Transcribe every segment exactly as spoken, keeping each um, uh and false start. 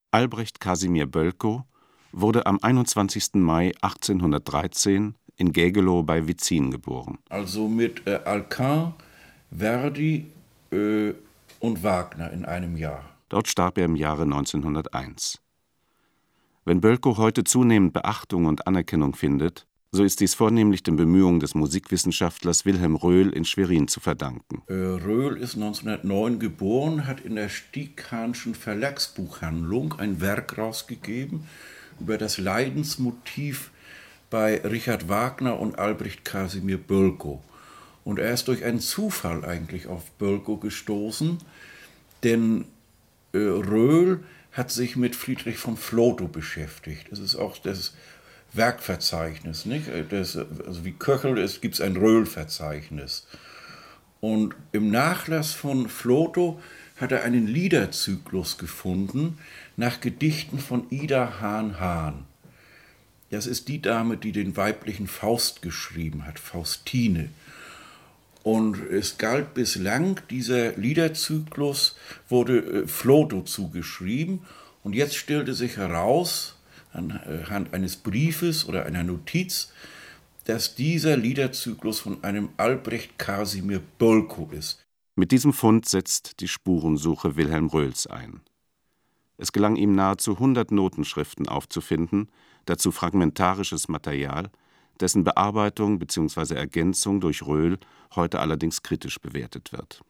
Albrecht Kasimir Bölkow wurde am einundzwanzigsten Mai achtzehnhundertdreizehn in Gägelow bei Witzin geboren. Also mit äh, Alcan, Verdi äh, und Wagner in einem Jahr. Dort starb er im Jahre neunzehnhunderteins. Wenn Bölkow heute zunehmend Beachtung und Anerkennung findet, so ist dies vornehmlich den Bemühungen des Musikwissenschaftlers Wilhelm Röhl in Schwerin zu verdanken. Äh, Röhl ist neunzehnhundertneun geboren, hat in der Stieghahnschen Verlagsbuchhandlung ein Werk rausgegeben über das Leidensmotiv bei Richard Wagner und Albrecht Kasimir Bölkow. Und er ist durch einen Zufall eigentlich auf Bölkow gestoßen, denn äh, Röhl hat sich mit Friedrich von Flotow beschäftigt. Es ist auch das Werkverzeichnis, nicht? Das, also wie Köchel ist, gibt es ein Röhl-Verzeichnis. Und im Nachlass von Flotow hat er einen Liederzyklus gefunden nach Gedichten von Ida Hahn-Hahn. Das ist die Dame, die den weiblichen Faust geschrieben hat, Faustine. Und es galt bislang, dieser Liederzyklus wurde äh, Flotow zugeschrieben. Und jetzt stellte sich heraus, anhand eines Briefes oder einer Notiz, dass dieser Liederzyklus von einem Albrecht Kasimir Bölkow ist. Mit diesem Fund setzt die Spurensuche Wilhelm Röhls ein. Es gelang ihm nahezu hundert Notenschriften aufzufinden, dazu fragmentarisches Material, dessen Bearbeitung bzw. Ergänzung durch Röhl heute allerdings kritisch bewertet wird.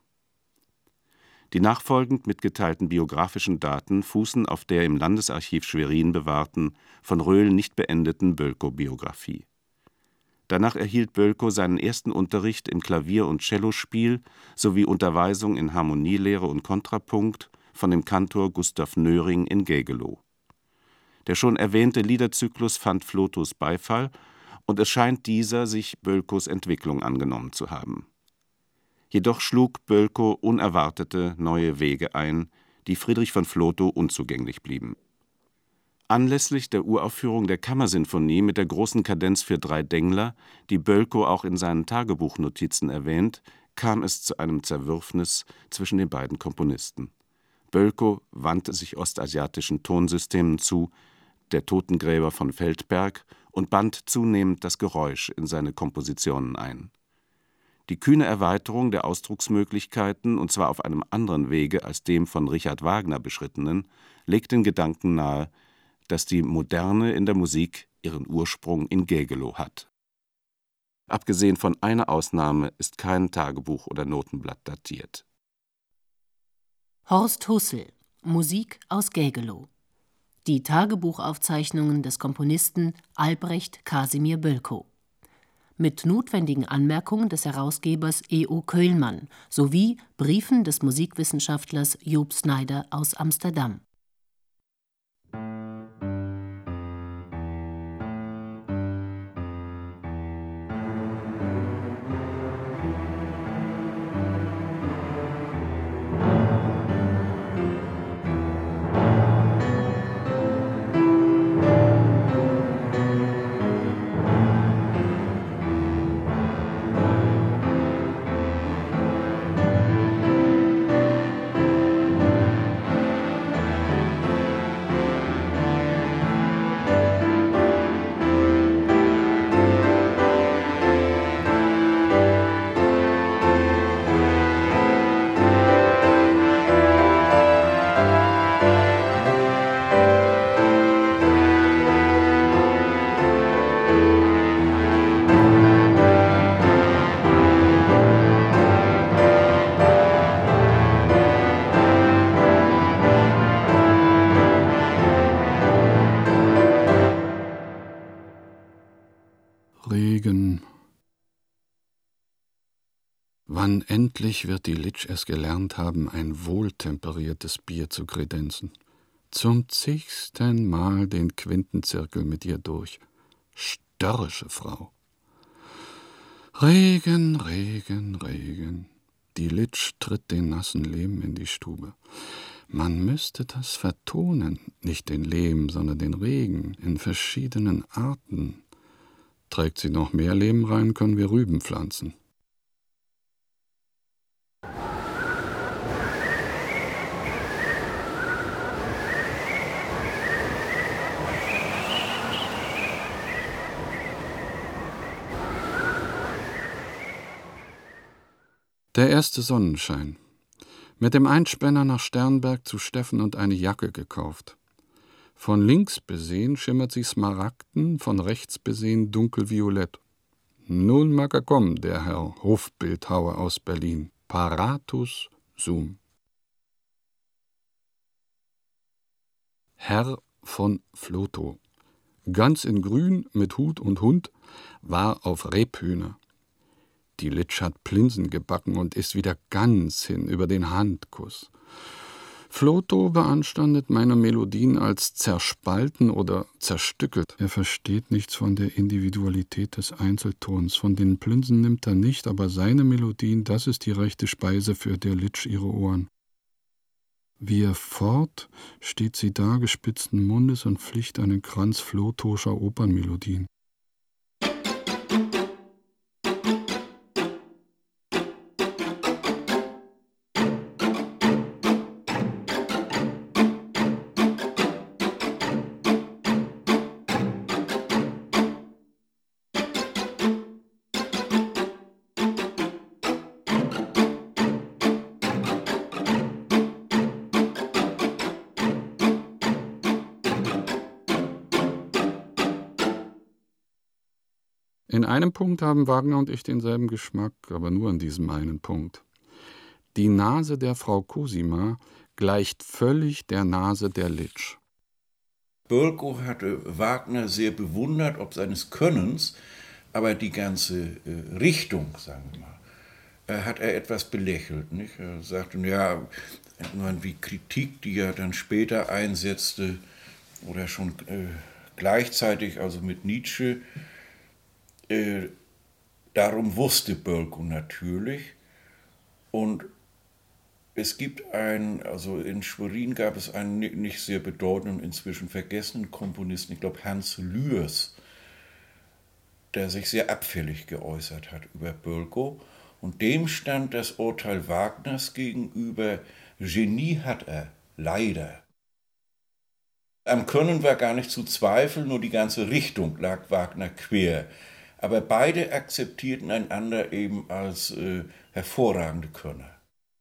Die nachfolgend mitgeteilten biografischen Daten fußen auf der im Landesarchiv Schwerin bewahrten, von Röhl nicht beendeten Bölkow-Biographie. Danach erhielt Bölkow seinen ersten Unterricht im Klavier- und Cellospiel sowie Unterweisung in Harmonielehre und Kontrapunkt von dem Kantor Gustav Nöring in Gägelow. Der schon erwähnte Liederzyklus fand Flotows Beifall, und es scheint dieser sich Bölkows Entwicklung angenommen zu haben. Jedoch schlug Bölkow unerwartete neue Wege ein, die Friedrich von Flotow unzugänglich blieben. Anlässlich der Uraufführung der Kammersinfonie mit der großen Kadenz für drei Dengler, die Bölkow auch in seinen Tagebuchnotizen erwähnt, kam es zu einem Zerwürfnis zwischen den beiden Komponisten. Bölkow wandte sich ostasiatischen Tonsystemen zu, der Totengräber von Feldberg, und band zunehmend das Geräusch in seine Kompositionen ein. Die kühne Erweiterung der Ausdrucksmöglichkeiten, und zwar auf einem anderen Wege als dem von Richard Wagner beschrittenen, legt den Gedanken nahe, dass die Moderne in der Musik ihren Ursprung in Gägelow hat. Abgesehen von einer Ausnahme ist kein Tagebuch oder Notenblatt datiert. Horst Hussel, Musik aus Gägelow. Die Tagebuchaufzeichnungen des Komponisten Albrecht Kasimir Bölkow. Mit notwendigen Anmerkungen des Herausgebers E O Köhlmann sowie Briefen des Musikwissenschaftlers Job Snyder aus Amsterdam. Regen. Wann endlich wird die Litsch es gelernt haben, ein wohltemperiertes Bier zu kredenzen? Zum zigsten Mal den Quintenzirkel mit ihr durch. Störrische Frau. Regen, Regen, Regen. Die Litsch tritt den nassen Lehm in die Stube. Man müsste das vertonen, nicht den Lehm, sondern den Regen, in verschiedenen Arten. Trägt sie noch mehr Lehm rein, können wir Rüben pflanzen. Der erste Sonnenschein. Mit dem Einspänner nach Sternberg zu Steffen und eine Jacke gekauft. Von links besehen schimmert sie smaragden, von rechts besehen dunkelviolett. Nun mag er kommen, der Herr Hofbildhauer aus Berlin. Paratus sum. Herr von Flotow, ganz in Grün mit Hut und Hund, war auf Rebhühner. Die Litsch hat Plinsen gebacken und ist wieder ganz hin über den Handkuss. Flotow beanstandet meine Melodien als zerspalten oder zerstückelt. Er versteht nichts von der Individualität des Einzeltons. Von den Plinsen nimmt er nicht, aber seine Melodien, das ist die rechte Speise für der Litsch ihre Ohren. Wie er fort, steht sie da gespitzten Mundes und pflicht einen Kranz Flotowscher Opernmelodien. In einem Punkt haben Wagner und ich denselben Geschmack, aber nur an diesem einen Punkt. Die Nase der Frau Cosima gleicht völlig der Nase der Litsch. Bölkow hatte Wagner sehr bewundert, ob seines Könnens, aber die ganze äh, Richtung, sagen wir mal, äh, hat er etwas belächelt. Nicht? Er sagte, ja, wie Kritik, die er dann später einsetzte, oder schon äh, gleichzeitig, also mit Nietzsche, Äh, darum wusste Bölkow natürlich. Und es gibt einen, also in Schwerin gab es einen nicht sehr bedeutenden, inzwischen vergessenen Komponisten, ich glaube Hans Lührs, der sich sehr abfällig geäußert hat über Bölkow. Und dem stand das Urteil Wagners gegenüber, Genie hat er, leider. Am Können war gar nicht zu zweifeln, nur die ganze Richtung lag Wagner quer. Aber beide akzeptierten einander eben als äh, hervorragende Könner.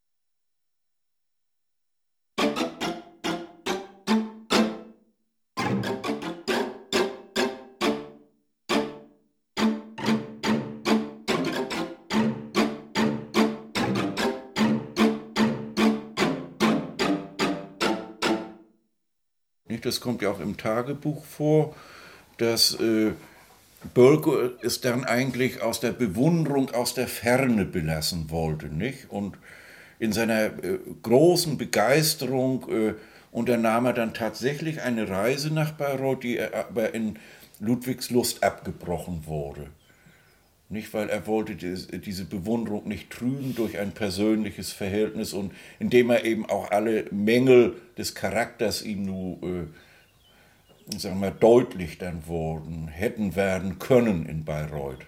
Das kommt ja auch im Tagebuch vor, dass äh, Bölkow es dann eigentlich aus der Bewunderung, aus der Ferne belassen wollte, nicht? Und in seiner äh, großen Begeisterung äh, unternahm er dann tatsächlich eine Reise nach Bayreuth, die aber in Ludwigslust abgebrochen wurde. Nicht, weil er wollte diese Bewunderung nicht trüben durch ein persönliches Verhältnis und indem er eben auch alle Mängel des Charakters ihm nur äh, sagen wir, deutlich dann wurden, hätten werden können in Bayreuth.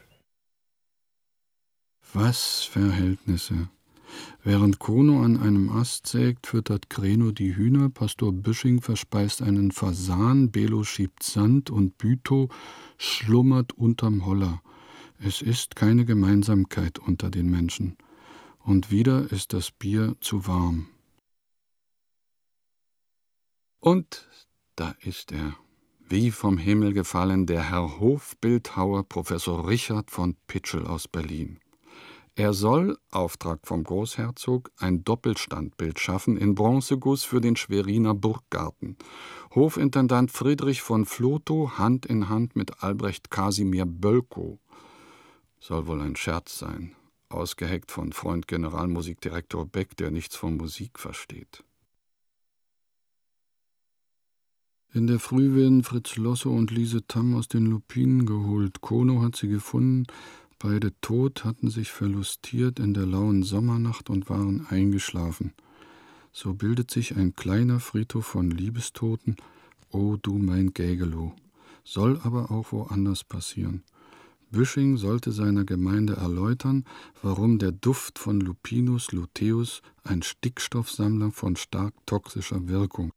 Was Verhältnisse! Während Kono an einem Ast sägt, füttert Kreno die Hühner, Pastor Büsching verspeist einen Fasan, Belo schiebt Sand und Bütow schlummert unterm Holler. Es ist keine Gemeinsamkeit unter den Menschen. Und wieder ist das Bier zu warm. Und da ist er, wie vom Himmel gefallen, der Herr Hofbildhauer, Professor Richard von Pitschel aus Berlin. Er soll, Auftrag vom Großherzog, ein Doppelstandbild schaffen in Bronzeguss für den Schweriner Burggarten. Hofintendant Friedrich von Flotow Hand in Hand mit Albrecht Kasimir Bölkow. Soll wohl ein Scherz sein, ausgeheckt von Freund Generalmusikdirektor Beck, der nichts von Musik versteht. In der Früh werden Fritz Losse und Lise Tamm aus den Lupinen geholt. Kono hat sie gefunden, beide tot, hatten sich verlustiert in der lauen Sommernacht und waren eingeschlafen. So bildet sich ein kleiner Friedhof von Liebestoten, o du mein Gägelow, soll aber auch woanders passieren. Büsching sollte seiner Gemeinde erläutern, warum der Duft von Lupinus luteus ein Stickstoffsammler von stark toxischer Wirkung.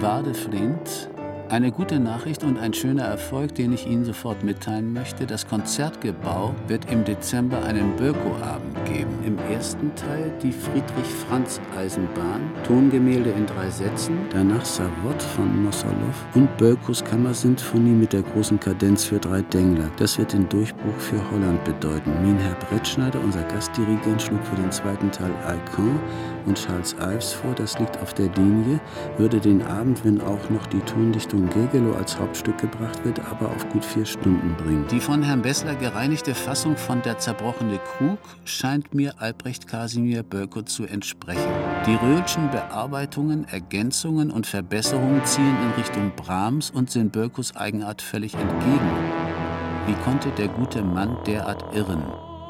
Bade flehnt. Eine gute Nachricht und ein schöner Erfolg, den ich Ihnen sofort mitteilen möchte. Das Konzertgebau wird im Dezember einen Bölkow-Abend geben. Im ersten Teil die Friedrich-Franz-Eisenbahn, Tongemälde in drei Sätzen, danach Savott von Mossolow und Bölkows Kammersinfonie mit der großen Kadenz für drei Dengler. Das wird den Durchbruch für Holland bedeuten. Minher Brettschneider, unser Gastdirigent, schlug für den zweiten Teil Alcan und Charles Ives vor, das liegt auf der Linie, würde den Abend, wenn auch noch die Tondichtung Gägelow als Hauptstück gebracht wird, aber auf gut vier Stunden bringen. Die von Herrn Bessler gereinigte Fassung von Der zerbrochene Krug scheint mir Albrecht Kasimir Bölkow zu entsprechen. Die Röhlschen Bearbeitungen, Ergänzungen und Verbesserungen ziehen in Richtung Brahms und sind Bölkows Eigenart völlig entgegen. Wie konnte der gute Mann derart irren?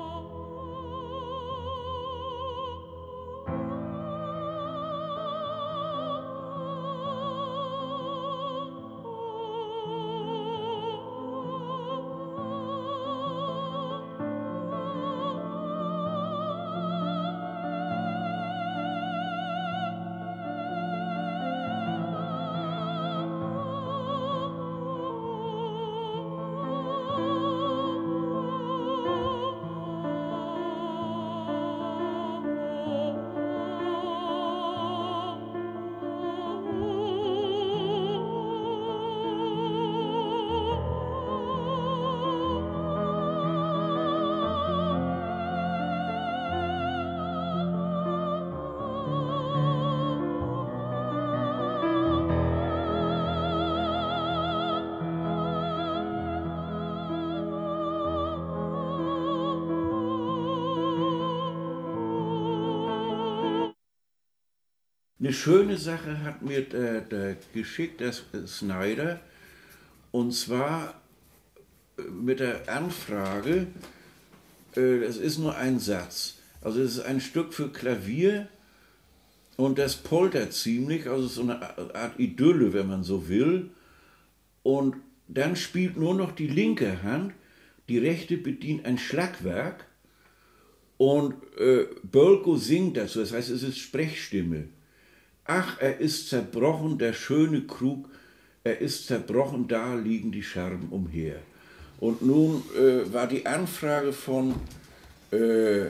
Eine schöne Sache hat mir der, der geschickt, der Snyder, und zwar mit der Anfrage, äh, das ist nur ein Satz, also es ist ein Stück für Klavier und das poltert ziemlich, also so eine Art Idylle, wenn man so will, und dann spielt nur noch die linke Hand, die rechte bedient ein Schlagwerk und äh, Bölkow singt dazu, das heißt, es ist Sprechstimme. Ach, er ist zerbrochen, der schöne Krug, er ist zerbrochen, da liegen die Scherben umher. Und nun äh, war die Anfrage von, äh,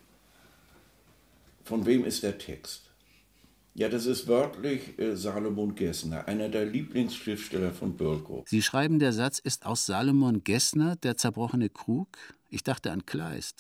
von wem ist der Text? Ja, das ist wörtlich äh, Salomon Gessner, einer der Lieblingsschriftsteller von Bölkow. Sie schreiben, der Satz ist aus Salomon Gessner, Der zerbrochene Krug? Ich dachte an Kleist.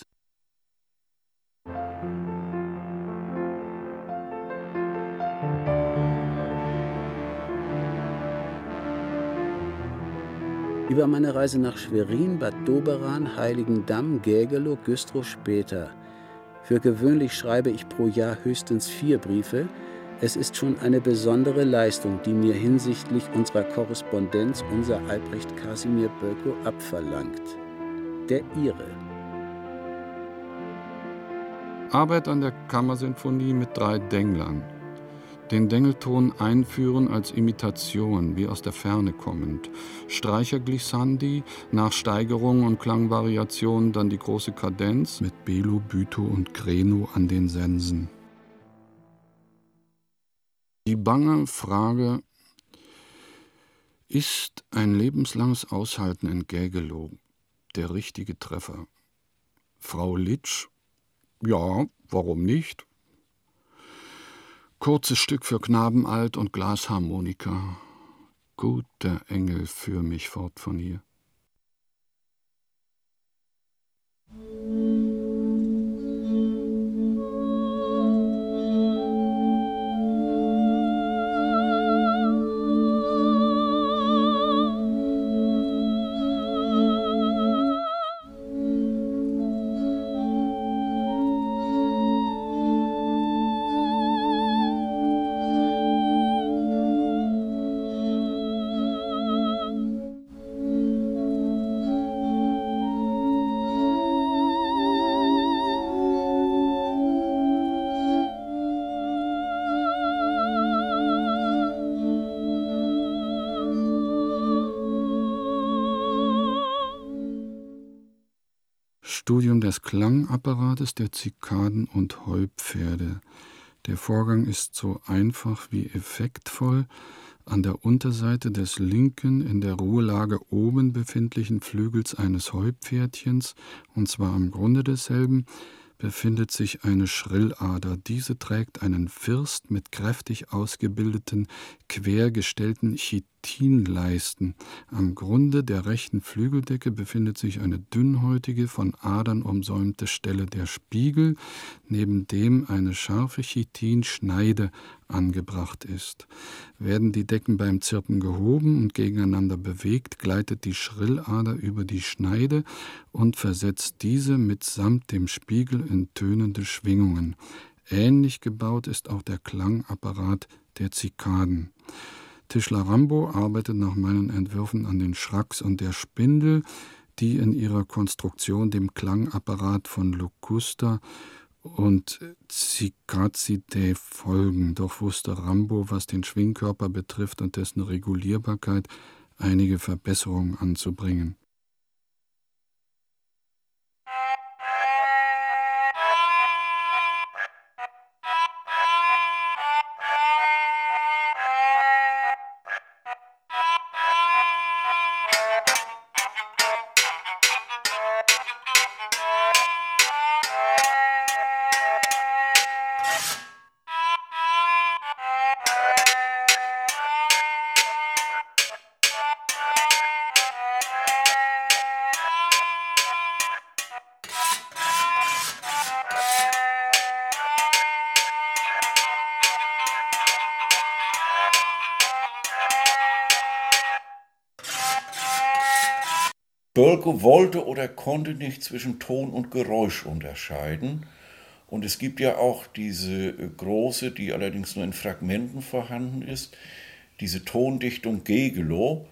Über meine Reise nach Schwerin, Bad Doberan, Heiligendamm, Gägelow, Güstrow später. Für gewöhnlich schreibe ich pro Jahr höchstens vier Briefe. Es ist schon eine besondere Leistung, die mir hinsichtlich unserer Korrespondenz unser Albrecht Kasimir Bölkow abverlangt. Der Ihre. Arbeit an der Kammersinfonie mit drei Denglern. Den Dengelton einführen als Imitation, wie aus der Ferne kommend. Streicherglissandi, nach Steigerung und Klangvariation dann die große Kadenz mit Belo, Bütow und Greno an den Sensen. Die bange Frage: Ist ein lebenslanges Aushalten in Gägelow der richtige Treffer? Frau Litsch: Ja, warum nicht? Kurzes Stück für Knabenalt und Glasharmonika. Guter Engel, führ mich fort von hier. Studium des Klangapparates der Zikaden und Heupferde. Der Vorgang ist so einfach wie effektvoll, an der Unterseite des linken, in der Ruhelage oben befindlichen Flügels eines Heupferdchens, und zwar am Grunde desselben, befindet sich eine Schrillader. Diese trägt einen First mit kräftig ausgebildeten, quergestellten Chitinleisten. Am Grunde der rechten Flügeldecke befindet sich eine dünnhäutige, von Adern umsäumte Stelle der Spiegel, neben dem eine scharfe Chitinschneide angebracht ist. Werden die Decken beim Zirpen gehoben und gegeneinander bewegt, gleitet die Schrillader über die Schneide und versetzt diese mitsamt dem Spiegel in tönende Schwingungen. Ähnlich gebaut ist auch der Klangapparat der Zikaden. Tischler Rambo arbeitet nach meinen Entwürfen an den Schracks und der Spindel, die in ihrer Konstruktion dem Klangapparat von Locusta und Cicathidae folgen. Doch wusste Rambo, was den Schwingkörper betrifft und dessen Regulierbarkeit, einige Verbesserungen anzubringen. Bölkow wollte oder konnte nicht zwischen Ton und Geräusch unterscheiden. Und es gibt ja auch diese große, die allerdings nur in Fragmenten vorhanden ist, diese Tondichtung Gegelow,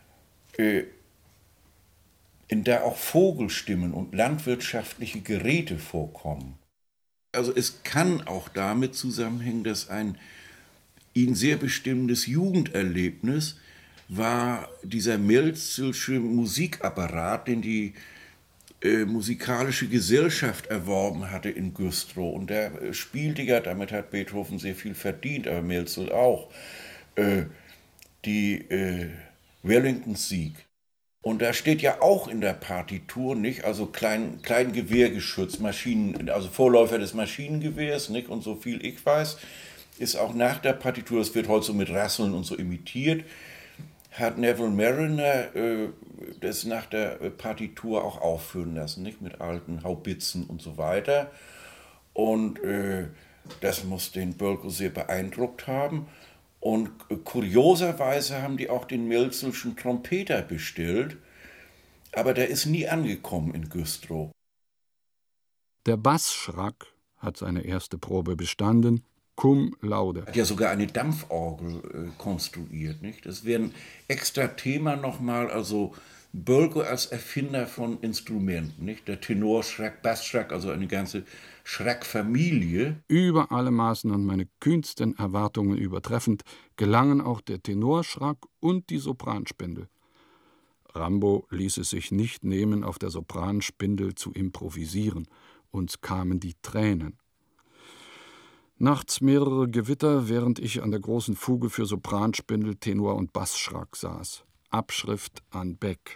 in der auch Vogelstimmen und landwirtschaftliche Geräte vorkommen. Also es kann auch damit zusammenhängen, dass ein ihn sehr bestimmendes Jugenderlebnis war dieser Mälzelsche Musikapparat, den die äh, musikalische Gesellschaft erworben hatte in Güstrow. Und der äh, spielte ja, damit hat Beethoven sehr viel verdient, aber Mälzel auch, äh, die äh, Wellingtons Sieg. Und da steht ja auch in der Partitur, nicht, also klein, Kleingewehrgeschütz, Maschinen, also Vorläufer des Maschinengewehrs, nicht, und so viel ich weiß, ist auch nach der Partitur, es wird heute so mit Rasseln und so imitiert, hat Neville Marriner äh, das nach der Partitur auch aufführen lassen, nicht, mit alten Haubitzen und so weiter. Und äh, das muss den Bölkow sehr beeindruckt haben. Und äh, kurioserweise haben die auch den Mälzelschen Trompeter bestellt, aber der ist nie angekommen in Güstrow. Der Bassschrack hat seine erste Probe bestanden, cum laude. Hat ja sogar eine Dampforgel äh, konstruiert, nicht? Das wäre ein extra Thema nochmal, also Bölkow als Erfinder von Instrumenten, nicht? Der Tenorschrack, Bassschrack, also eine ganze Schrackfamilie. Über alle Maßen und meine kühnsten Erwartungen übertreffend gelangen auch der Tenorschrack und die Sopranspindel. Rambo ließ es sich nicht nehmen, auf der Sopranspindel zu improvisieren. Uns kamen die Tränen. Nachts mehrere Gewitter, während ich an der großen Fuge für Sopranspindel, Tenor und Bassschrack saß. Abschrift an Beck.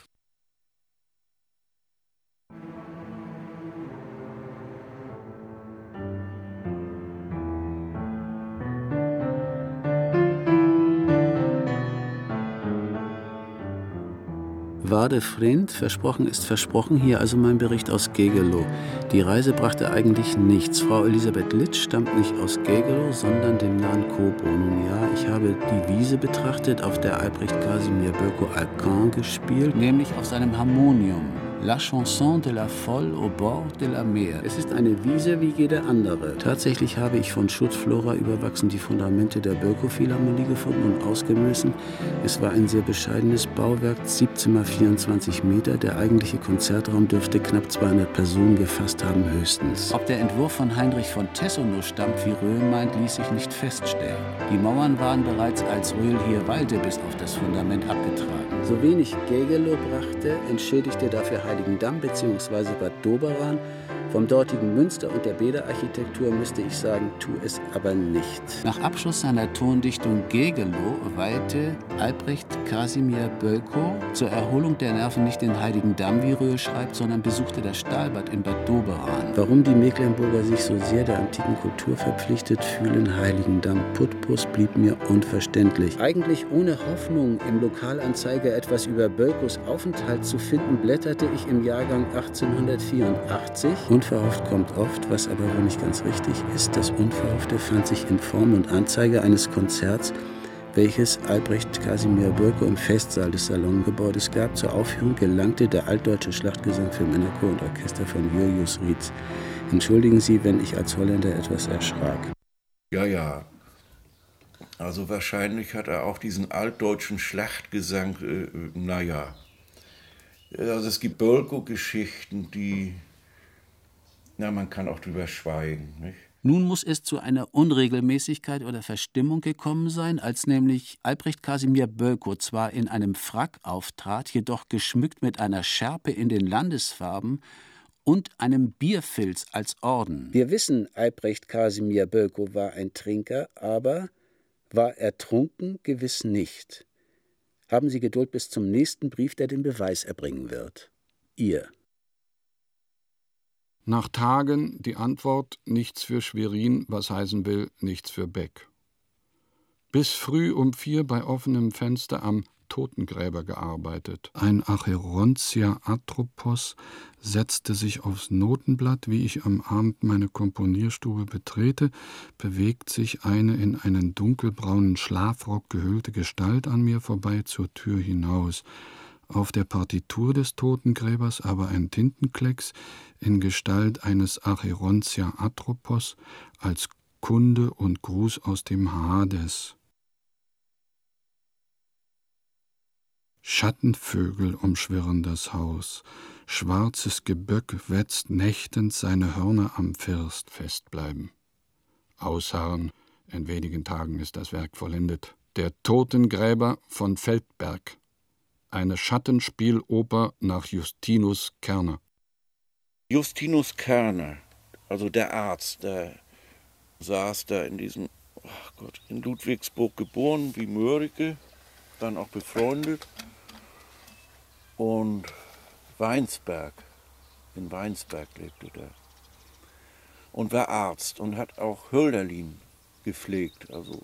Wade Vriend, versprochen ist versprochen, hier also mein Bericht aus Gegelow. Die Reise brachte eigentlich nichts. Frau Elisabeth Litsch stammt nicht aus Gegelow, sondern dem nahen Coburg. Nun ja, ich habe die Wiese betrachtet, auf der Albrecht Casimir Bölkow Alcan gespielt, nämlich auf seinem Harmonium. La Chanson de la Folle au bord de la mer. Es ist eine Wiese wie jede andere. Tatsächlich habe ich von Schuttflora überwachsen die Fundamente der Bölkow-Philharmonie gefunden und ausgemessen. Es war ein sehr bescheidenes Bauwerk, siebzehn mal vierundzwanzig Meter. Der eigentliche Konzertraum dürfte knapp zweihundert Personen gefasst haben, höchstens. Ob der Entwurf von Heinrich von Tessenow stammt, wie Röhl meint, ließ sich nicht feststellen. Die Mauern waren bereits, als Röhl hier weilte, bis auf das Fundament abgetragen. So wenig Gegelow brachte, entschädigte dafür Heiligendamm bzw. Bad Doberan, Vom dortigen Münster und der Bäderarchitektur müsste ich sagen, tu es aber nicht. Nach Abschluss seiner Tondichtung Gegelow weihte Albrecht Kasimir Bölkow zur Erholung der Nerven nicht den Heiligen Damm, wie Röhe schreibt, sondern besuchte das Stahlbad in Bad Doberan. Warum die Mecklenburger sich so sehr der antiken Kultur verpflichtet fühlen, Heiligendamm Putbus, blieb mir unverständlich. Eigentlich ohne Hoffnung, im Lokalanzeiger etwas über Bölkows Aufenthalt zu finden, blätterte ich im Jahrgang achtzehnhundertvierundachtzig. Unverhofft kommt oft, was aber wohl nicht ganz richtig ist. Das Unverhoffte fand sich in Form und Anzeige eines Konzerts, welches Albrecht Kasimir Bölkow im Festsaal des Salongebäudes gab. Zur Aufführung gelangte der altdeutsche Schlachtgesang für Männerchor und Orchester von Julius Rietz. Entschuldigen Sie, wenn ich als Holländer etwas erschrak. Ja, ja. Also wahrscheinlich hat er auch diesen altdeutschen Schlachtgesang, äh, naja. Also es gibt Bölkow-Geschichten, die, na, man kann auch drüber schweigen, nicht? Nun muss es zu einer Unregelmäßigkeit oder Verstimmung gekommen sein, als nämlich Albrecht Kasimir Bölkow zwar in einem Frack auftrat, jedoch geschmückt mit einer Schärpe in den Landesfarben und einem Bierfilz als Orden. Wir wissen, Albrecht Kasimir Bölkow war ein Trinker, aber war er trunken? Gewiss nicht. Haben Sie Geduld bis zum nächsten Brief, der den Beweis erbringen wird. Ihr. Nach Tagen die Antwort, nichts für Schwerin, was heißen will, nichts für Beck. Bis früh um vier bei offenem Fenster am Totengräber gearbeitet. Ein Acherontia atropos setzte sich aufs Notenblatt. Wie ich am Abend meine Komponierstube betrete, bewegt sich eine in einen dunkelbraunen Schlafrock gehüllte Gestalt an mir vorbei zur Tür hinaus. Auf der Partitur des Totengräbers aber ein Tintenklecks in Gestalt eines Acherontia atropos als Kunde und Gruß aus dem Hades. Schattenvögel umschwirren das Haus, schwarzes Geböck wetzt nächtens seine Hörner am First festbleiben. Ausharren, in wenigen Tagen ist das Werk vollendet. Der Totengräber von Feldberg. Eine Schattenspieloper nach Justinus Kerner. Justinus Kerner, also der Arzt, der saß da in diesem, oh Gott, in Ludwigsburg geboren, wie Mörike, dann auch befreundet. Und Weinsberg, in Weinsberg lebte der. Und war Arzt und hat auch Hölderlin gepflegt, also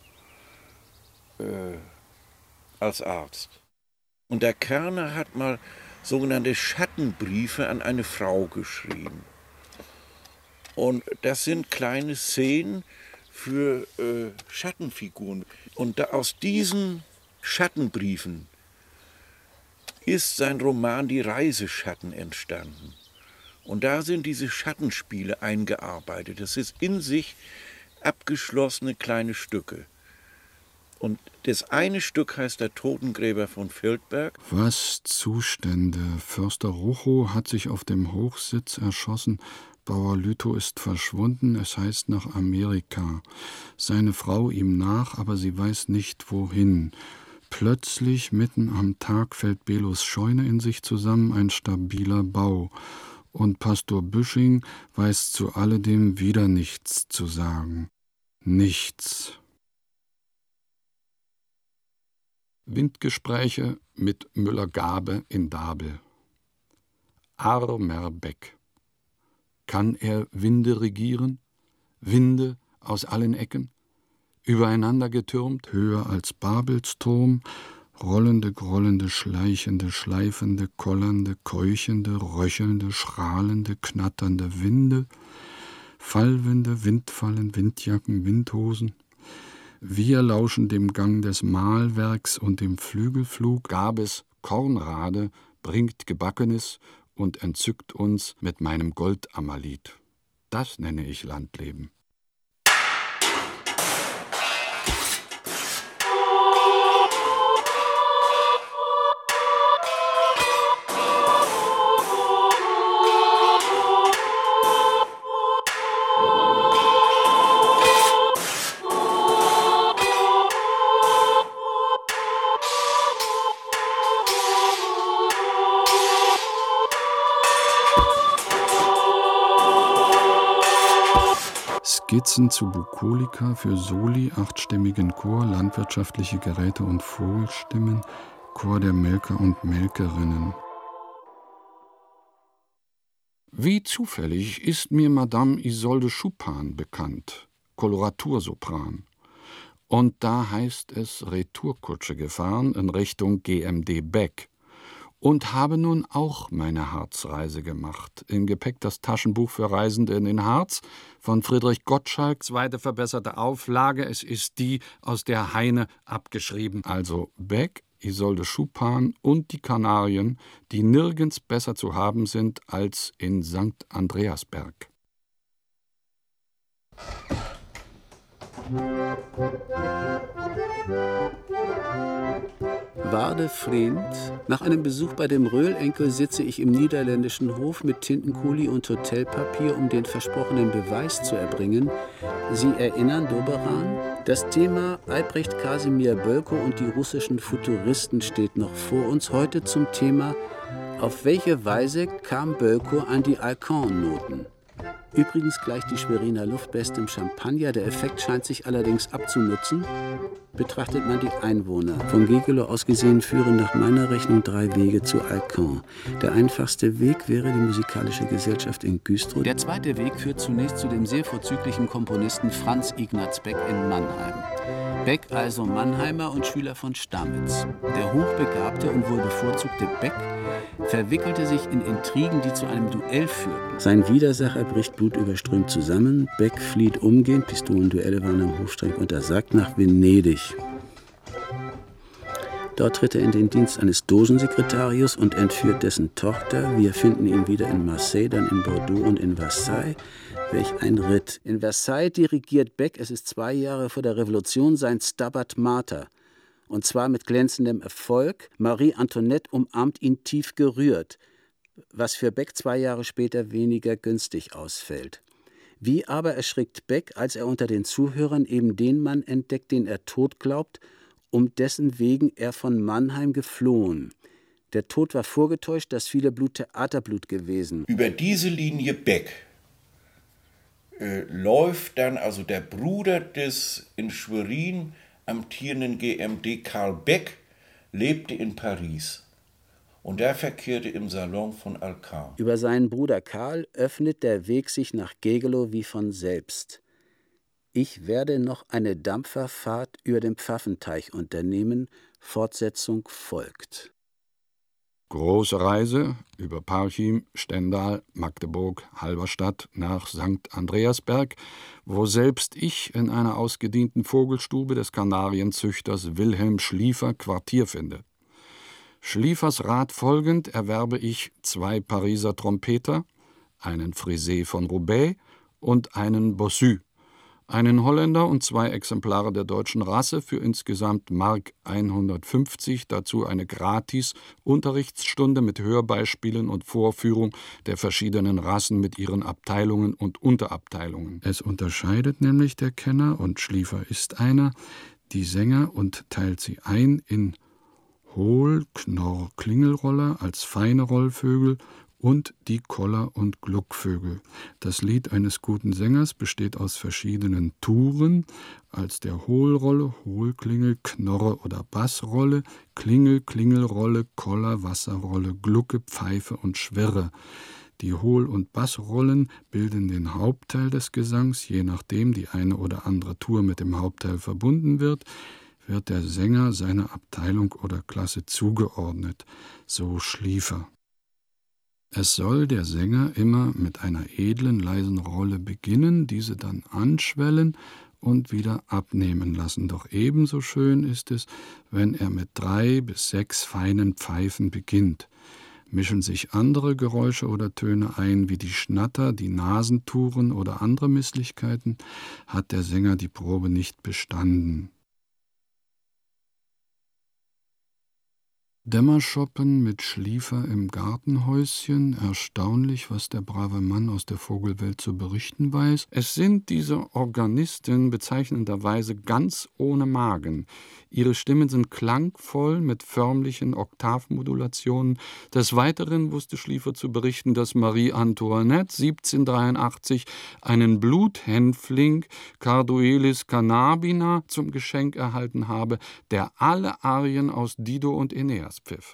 äh, als Arzt. Und der Kerner hat mal sogenannte Schattenbriefe an eine Frau geschrieben. Und das sind kleine Szenen für äh, Schattenfiguren. Und da, aus diesen Schattenbriefen ist sein Roman Die Reiseschatten entstanden. Und da sind diese Schattenspiele eingearbeitet. Das ist in sich abgeschlossene kleine Stücke. Und das eine Stück heißt Der Totengräber von Feldberg. Was Zustände! Förster Ruchow hat sich auf dem Hochsitz erschossen. Bauer Lützow ist verschwunden, es heißt nach Amerika. Seine Frau ihm nach, aber sie weiß nicht wohin. Plötzlich, mitten am Tag, fällt Belos Scheune in sich zusammen, ein stabiler Bau. Und Pastor Büsching weiß zu alledem wieder nichts zu sagen. Nichts. Windgespräche mit Müller-Gabe in Dabel. Armer Beck. Kann er Winde regieren? Winde aus allen Ecken? Übereinander getürmt, höher als Babels Turm, rollende, grollende, schleichende, schleifende, kollernde, keuchende, röchelnde, strahlende, knatternde Winde, Fallwinde, Windfallen, Windjacken, Windhosen. Wir lauschen dem Gang des Mahlwerks und dem Flügelflug. Gabes Kornrade bringt Gebackenes und entzückt uns mit meinem Goldamalit. Das nenne ich Landleben. Skizzen zu Bukolika für Soli, achtstimmigen Chor, landwirtschaftliche Geräte und Vogelstimmen, Chor der Melker und Melkerinnen. Wie zufällig ist mir Madame Isolde Chupin bekannt, Koloratursopran. Und da heißt es Retourkutsche gefahren in Richtung G M D Beck. Und habe nun auch meine Harzreise gemacht. Im Gepäck das Taschenbuch für Reisende in den Harz von Friedrich Gottschalk, zweite verbesserte Auflage. Es ist die, aus der Heine abgeschrieben. Also Beck, Isolde Chupin und die Kanarien, die nirgends besser zu haben sind als in Sankt Andreasberg. Waarde Vriend, nach einem Besuch bei dem Röhlenkel sitze ich im niederländischen Hof mit Tintenkuli und Hotelpapier, um den versprochenen Beweis zu erbringen. Sie erinnern, Doberan? Das Thema Albrecht Kasimir Bölkow und die russischen Futuristen steht noch vor uns. Heute zum Thema: Auf welche Weise kam Bölkow an die Alcan-Noten? Übrigens gleich die Schweriner Luft bestem Champagner. Der Effekt scheint sich allerdings abzunutzen. Betrachtet man die Einwohner. Von Gegelow aus gesehen führen nach meiner Rechnung drei Wege zu Alcan. Der einfachste Weg wäre die Musikalische Gesellschaft in Güstrow. Der zweite Weg führt zunächst zu dem sehr vorzüglichen Komponisten Franz Ignaz Beck in Mannheim. Beck also Mannheimer und Schüler von Stamitz. Der hochbegabte und wohl bevorzugte Beck verwickelte sich in Intrigen, die zu einem Duell führten. Sein Widersacher bricht blutüberströmt zusammen. Beck flieht umgehend, Pistolenduelle waren am Hofstreng untersagt, nach Venedig. Dort tritt er in den Dienst eines Dogensekretarius und entführt dessen Tochter. Wir finden ihn wieder in Marseille, dann in Bordeaux und in Versailles. Welch ein Ritt. In Versailles dirigiert Beck, es ist zwei Jahre vor der Revolution, sein Stabat Mater. Und zwar mit glänzendem Erfolg. Marie Antoinette umarmt ihn tief gerührt, was für Beck zwei Jahre später weniger günstig ausfällt. Wie aber erschrickt Beck, als er unter den Zuhörern eben den Mann entdeckt, den er tot glaubt, um dessen wegen er von Mannheim geflohen. Der Tod war vorgetäuscht, das viele Blut Theaterblut gewesen. Über diese Linie Beck äh, läuft dann also der Bruder des in Schwerin amtierenden G M D Karl Beck, lebte in Paris. Und er verkehrte im Salon von Alcan. Über seinen Bruder Karl öffnet der Weg sich nach Gegelow wie von selbst. Ich werde noch eine Dampferfahrt über den Pfaffenteich unternehmen. Fortsetzung folgt. Große Reise über Parchim, Stendal, Magdeburg, Halberstadt nach Sankt Andreasberg, wo selbst ich in einer ausgedienten Vogelstube des Kanarienzüchters Wilhelm Schliefer Quartier finde. Schliefers Rat folgend erwerbe ich zwei Pariser Trompeter, einen Frisé von Roubaix und einen Bossu, einen Holländer und zwei Exemplare der deutschen Rasse für insgesamt Mark hundertfünfzig, dazu eine Gratis-Unterrichtsstunde mit Hörbeispielen und Vorführung der verschiedenen Rassen mit ihren Abteilungen und Unterabteilungen. Es unterscheidet nämlich der Kenner, und Schliefer ist einer, die Sänger und teilt sie ein in Hohl-, Knorr-, Klingelroller als feine Rollvögel und die Koller- und Gluckvögel. Das Lied eines guten Sängers besteht aus verschiedenen Touren, als der Hohlrolle, Hohlklingel, Knorre oder Bassrolle, Klingel, Klingelrolle, Koller, Wasserrolle, Glucke, Pfeife und Schwirre. Die Hohl- und Bassrollen bilden den Hauptteil des Gesangs, je nachdem die eine oder andere Tour mit dem Hauptteil verbunden wird, wird der Sänger seiner Abteilung oder Klasse zugeordnet, so Schliefer. Es soll der Sänger immer mit einer edlen, leisen Rolle beginnen, diese dann anschwellen und wieder abnehmen lassen. Doch ebenso schön ist es, wenn er mit drei bis sechs feinen Pfeifen beginnt. Mischen sich andere Geräusche oder Töne ein, wie die Schnatter, die Nasentouren oder andere Misslichkeiten, hat der Sänger die Probe nicht bestanden. Dämmerschoppen mit Schliefer im Gartenhäuschen, erstaunlich, was der brave Mann aus der Vogelwelt zu berichten weiß. Es sind diese Organisten bezeichnenderweise ganz ohne Magen. Ihre Stimmen sind klangvoll mit förmlichen Oktavmodulationen. Des Weiteren wusste Schliefer zu berichten, dass Marie Antoinette siebzehnhundertdreiundachtzig einen Bluthänfling, Carduelis Cannabina, zum Geschenk erhalten habe, der alle Arien aus Dido und Aeneas pfiff.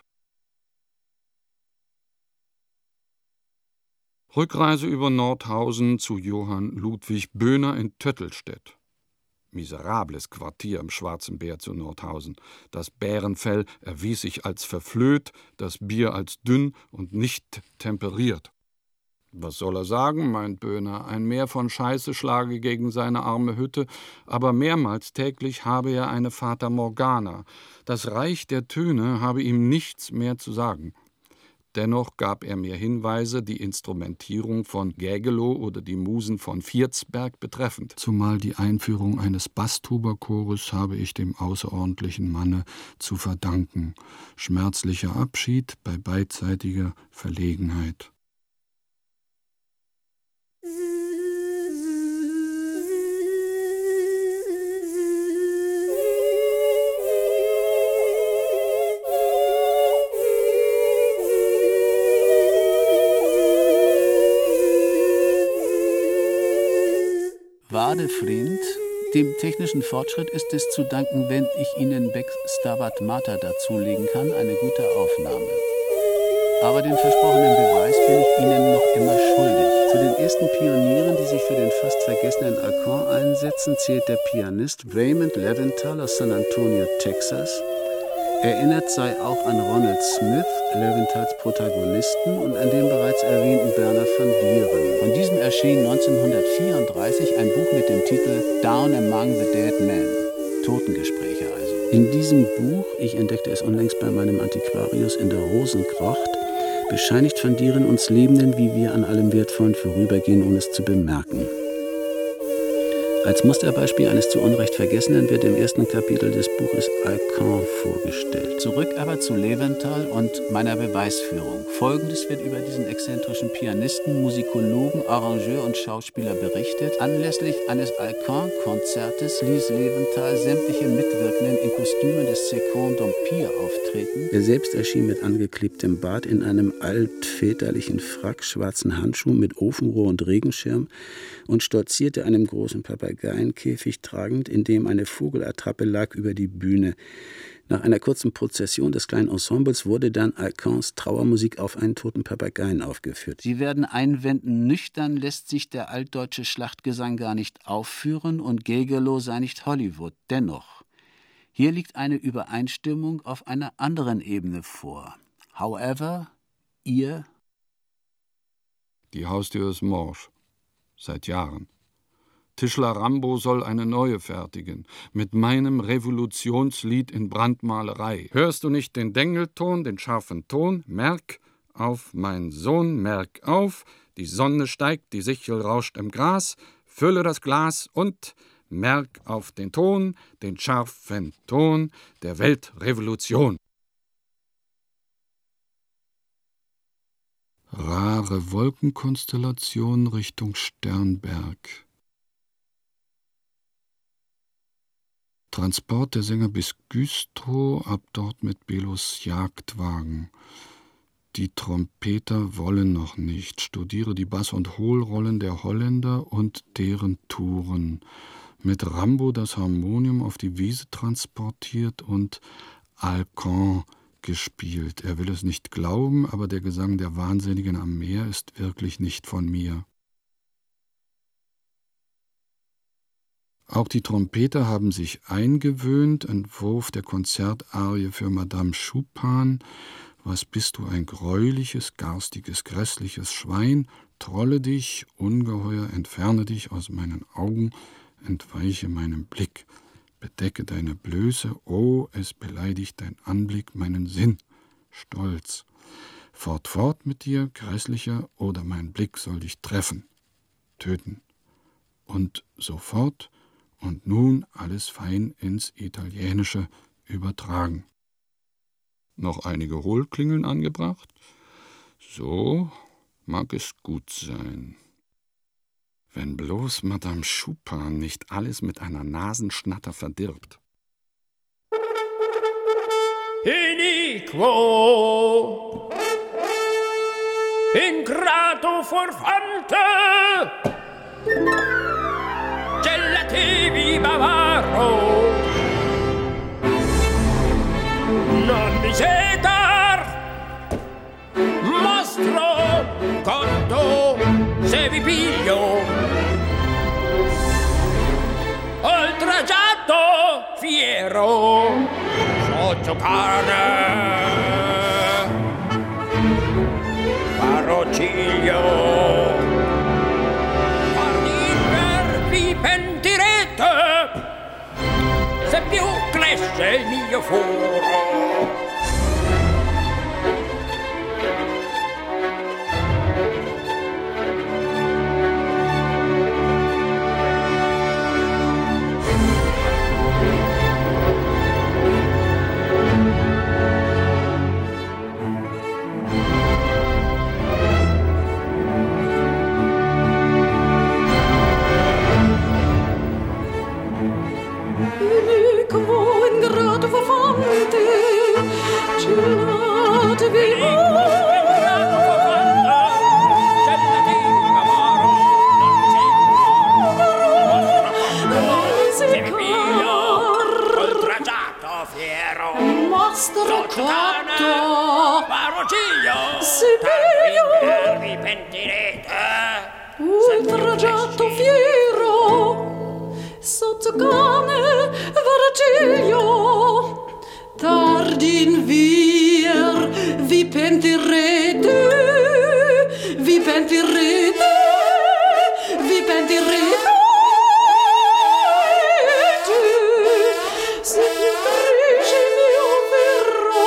Rückreise über Nordhausen zu Johann Ludwig Böhner in Töttelstedt. Miserables Quartier im Schwarzen Bär zu Nordhausen. Das Bärenfell erwies sich als verflöht, das Bier als dünn und nicht temperiert. Was soll er sagen, meint Böhner, ein Meer von Scheiße schlage gegen seine arme Hütte, aber mehrmals täglich habe er eine Fata Morgana. Das Reich der Töne habe ihm nichts mehr zu sagen. Dennoch gab er mir Hinweise, die Instrumentierung von Gägelow oder die Musen von Vierzberg betreffend. Zumal die Einführung eines Basstuberchores habe ich dem außerordentlichen Manne zu verdanken. Schmerzlicher Abschied bei beidseitiger Verlegenheit. Wadeflind, dem technischen Fortschritt ist es zu danken, wenn ich Ihnen Becks Stabat Mater dazulegen kann, eine gute Aufnahme. Aber den versprochenen Beweis bin ich Ihnen noch immer schuldig. Zu den ersten Pionieren, die sich für den fast vergessenen Alcan einsetzen, zählt der Pianist Raymond Leventhal aus San Antonio, Texas. Erinnert sei auch an Ronald Smith, Leventhals Protagonisten, und an den bereits erwähnten Berner van Dieren. Von diesem erschien neunzehnhundertvierunddreißig ein Buch mit dem Titel Down Among the Dead Men, Totengespräche also. In diesem Buch, ich entdeckte es unlängst bei meinem Antiquarius in der Rosenkrocht, bescheinigt van Dieren uns Lebenden, wie wir an allem Wertvollen vorübergehen, ohne es zu bemerken. Als Musterbeispiel eines zu Unrecht Vergessenen wird im ersten Kapitel des Buches Alcan vorgestellt. Zurück aber zu Leventhal und meiner Beweisführung. Folgendes wird über diesen exzentrischen Pianisten, Musikologen, Arrangeur und Schauspieler berichtet. Anlässlich eines Alcan-Konzertes ließ Leventhal sämtliche Mitwirkenden in Kostümen des Second d'Empire auftreten. Er selbst erschien mit angeklebtem Bart in einem altväterlichen Frack, schwarzen Handschuhen mit Ofenrohr und Regenschirm und stolzierte einem großen Papageienkäfig tragend, in dem eine Vogelattrappe lag, über die Bühne. Nach einer kurzen Prozession des kleinen Ensembles wurde dann Alcans Trauermusik auf einen toten Papageien aufgeführt. Sie werden einwenden, nüchtern lässt sich der altdeutsche Schlachtgesang gar nicht aufführen und Gägelow sei nicht Hollywood. Dennoch, hier liegt eine Übereinstimmung auf einer anderen Ebene vor. However, ihr... Die Haustür ist morsch. Seit Jahren. Tischler Rambo soll eine neue fertigen, mit meinem Revolutionslied in Brandmalerei. Hörst du nicht den Dengelton, den scharfen Ton? Merk auf, mein Sohn, merk auf, die Sonne steigt, die Sichel rauscht im Gras, fülle das Glas und merk auf den Ton, den scharfen Ton der Weltrevolution. Rare Wolkenkonstellation Richtung Sternberg. Transport der Sänger bis Güstrow, ab dort mit Belos Jagdwagen. Die Trompeter wollen noch nicht. Studiere die Bass- und Hohlrollen der Holländer und deren Touren. Mit Rambo das Harmonium auf die Wiese transportiert und Alcan gespielt. Er will es nicht glauben, aber der Gesang der Wahnsinnigen am Meer ist wirklich nicht von mir. Auch die Trompeter haben sich eingewöhnt, Entwurf der Konzertarie für Madame Chupin. Was bist du, ein greuliches, garstiges, grässliches Schwein? Trolle dich, Ungeheuer, entferne dich aus meinen Augen, entweiche meinem Blick. Bedecke deine Blöße, oh, es beleidigt dein Anblick meinen Sinn. Stolz. Fort, fort mit dir, grässlicher, oder mein Blick soll dich treffen, töten. Und sofort und nun alles fein ins Italienische übertragen. Noch einige Hohlklingeln angebracht? So mag es gut sein. Wenn bloß Madame Chupin nicht alles mit einer Nasenschnatter verdirbt. Iniquo ingrato forfante gelativi bavaro non mi setar mostro conto se vi piglio oltraggiato fiero sotto cane parociglio partir vi pentirete se più cresce il mio furo. Ultragiato fiero sotto cane varaciglio tardi in vier vi pentirete vi pentirete vi pentirete se più cresce il mio verrò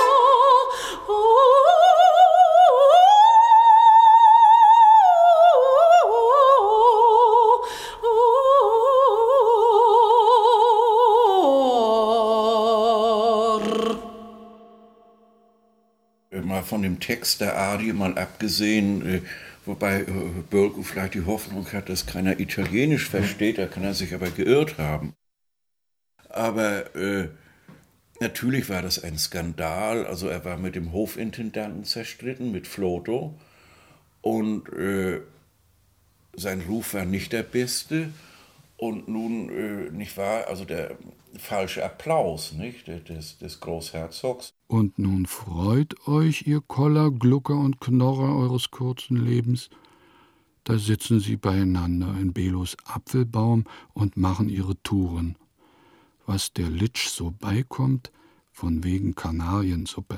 Von dem Text der Arie mal abgesehen, äh, wobei äh, Bölkow vielleicht die Hoffnung hat, dass keiner Italienisch versteht, da kann er sich aber geirrt haben. Aber äh, natürlich war das ein Skandal, also er war mit dem Hofintendanten zerstritten, mit Flotow, und äh, sein Ruf war nicht der beste. Und nun, äh, nicht wahr, also der falsche Applaus, nicht, des, des Großherzogs. Und nun freut euch, ihr Koller, Glucker und Knorrer eures kurzen Lebens. Da sitzen sie beieinander in Belos Apfelbaum und machen ihre Touren. Was der Litsch so beikommt, von wegen Kanariensuppe.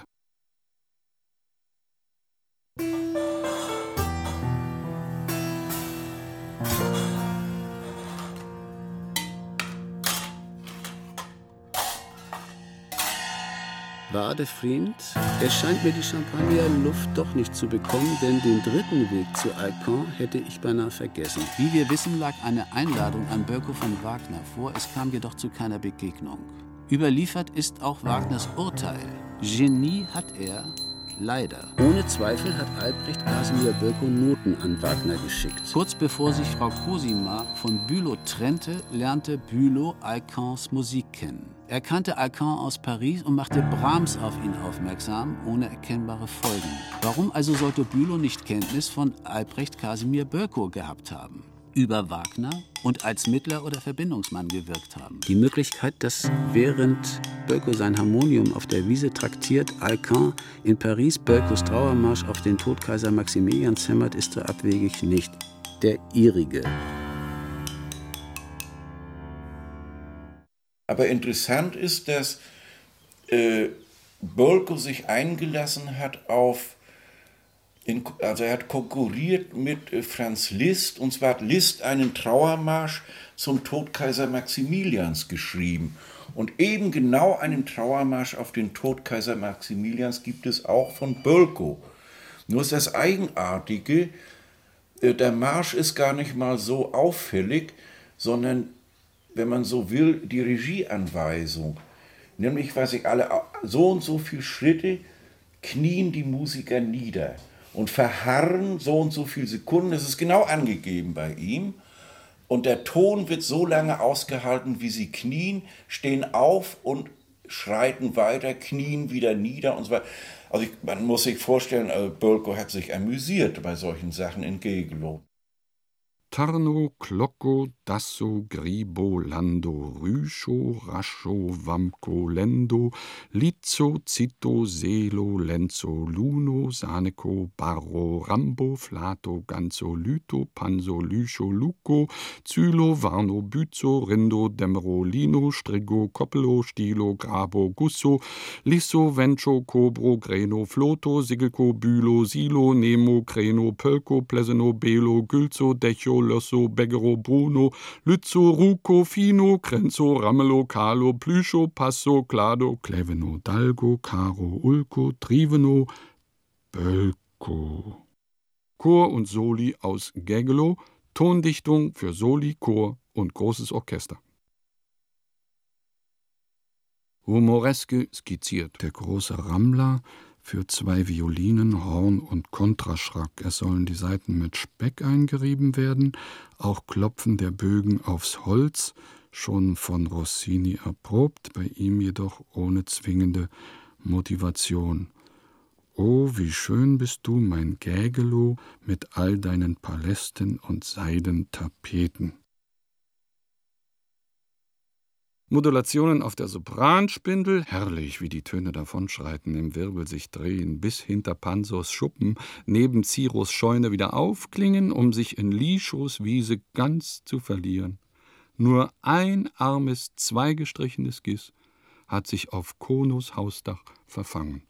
Wadefried, es scheint mir die Champagnerluft doch nicht zu bekommen, denn den dritten Weg zu Alcan hätte ich beinahe vergessen. Wie wir wissen, lag eine Einladung an Bölkow von Wagner vor, es kam jedoch zu keiner Begegnung. Überliefert ist auch Wagners Urteil. Genie hat er, leider. Ohne Zweifel hat Albrecht Casimir Bölkow Noten an Wagner geschickt. Kurz bevor sich Frau Cosima von Bülow trennte, lernte Bülow Alcans Musik kennen. Er kannte Alcan aus Paris und machte Brahms auf ihn aufmerksam, ohne erkennbare Folgen. Warum also sollte Bülow nicht Kenntnis von Albrecht Casimir Bölkow gehabt haben? Über Wagner und als Mittler oder Verbindungsmann gewirkt haben. Die Möglichkeit, dass während Bölkow sein Harmonium auf der Wiese traktiert, Alcan in Paris Bölkows Trauermarsch auf den Tod Kaiser Maximilians hämmert, ist so abwegig nicht der ihrige. Aber interessant ist, dass äh, Bölkow sich eingelassen hat auf, in, also er hat konkurriert mit äh, Franz Liszt, und zwar hat Liszt einen Trauermarsch zum Tod Kaiser Maximilians geschrieben. Und eben genau einen Trauermarsch auf den Tod Kaiser Maximilians gibt es auch von Bölkow. Nur ist das Eigenartige, äh, der Marsch ist gar nicht mal so auffällig, sondern, wenn man so will, die Regieanweisung. Nämlich, weiß ich, alle so und so viele Schritte knien die Musiker nieder und verharren so und so viele Sekunden. Das ist genau angegeben bei ihm. Und der Ton wird so lange ausgehalten, wie sie knien, stehen auf und schreiten weiter, knien wieder nieder und so weiter. Also ich, man muss sich vorstellen, äh, Bölkow hat sich amüsiert bei solchen Sachen in Gegelo. Tarno, Klocko, Dasso, Gribo, Lando, Rüscho, Rascho, Wamko, Lendo, Lizzo, Zitto, Selo, Lenzo, Luno, Saneco, Barro, Rambo, Flato, Ganzo, Lyto, Panso, Lyscho, Luco, Zylo, Varno, Büzo, Rindo, Demmero, Lino, Strigo, Koppelo, Stilo, Grabo, Gusso, Lisso, Vencho, Cobro, Greno, Floto, Sigelko, Bülo, Silo, Nemo, Kreno, Pölko, Pleseno, Belo, Gülzo, Decho, Losso, Beggero, Bruno, Lützo, Ruco, Fino, Crenzo, Ramelow, Carlo, Plüscho, Passo, Clado, Cleveno, Dalgo, Caro, Ulco, Triveno, Bölkow. Chor und Soli aus Gägelow, Tondichtung für Soli, Chor und großes Orchester. Humoreske skizziert der große Rammler für zwei Violinen, Horn und Kontraschrack. Es sollen die Saiten mit Speck eingerieben werden, auch Klopfen der Bögen aufs Holz, schon von Rossini erprobt, bei ihm jedoch ohne zwingende Motivation. O, wie schön bist du, mein Gägelow, mit all deinen Palästen und Seidentapeten. Modulationen auf der Sopranspindel, herrlich, wie die Töne davonschreiten, im Wirbel sich drehen, bis hinter Pansos Schuppen, neben Ciros Scheune wieder aufklingen, um sich in Lischos Wiese ganz zu verlieren. Nur ein armes, zweigestrichenes Gis hat sich auf Konos Hausdach verfangen.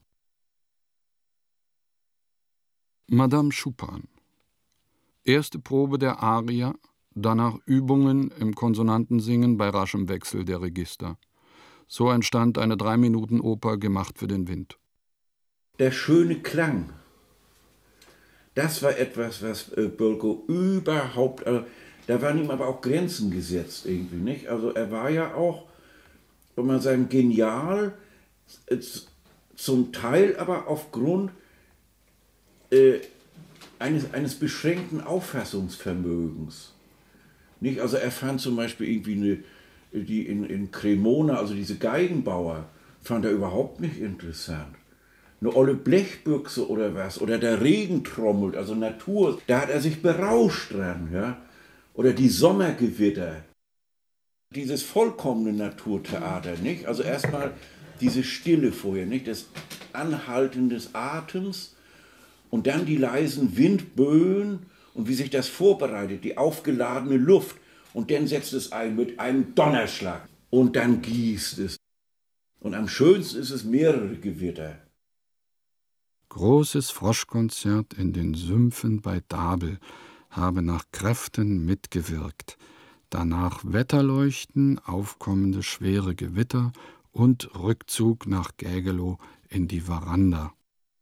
Madame Chupin. Erste Probe der Aria, danach Übungen im Konsonantensingen bei raschem Wechsel der Register. So entstand eine Drei-Minuten-Oper, gemacht für den Wind. Der schöne Klang, das war etwas, was äh, Bölkow überhaupt, äh, da waren ihm aber auch Grenzen gesetzt irgendwie, nicht? Also er war ja auch, wenn man sagen, genial, äh, zum Teil aber aufgrund äh, eines, eines beschränkten Auffassungsvermögens. Nicht? Also er fand zum Beispiel irgendwie eine, die in, in Cremona, also diese Geigenbauer, fand er überhaupt nicht interessant. Eine olle Blechbüchse oder was, oder der Regen trommelt, also Natur, da hat er sich berauscht dran, ja. Oder die Sommergewitter. Dieses vollkommene Naturtheater, nicht? Also erstmal diese Stille vorher, nicht? Das Anhalten des Atems und dann die leisen Windböen. Und wie sich das vorbereitet, die aufgeladene Luft. Und dann setzt es ein mit einem Donnerschlag. Und dann gießt es. Und am schönsten ist es mehrere Gewitter. Großes Froschkonzert in den Sümpfen bei Dabel habe nach Kräften mitgewirkt. Danach Wetterleuchten, aufkommende schwere Gewitter und Rückzug nach Gägelow in die Veranda.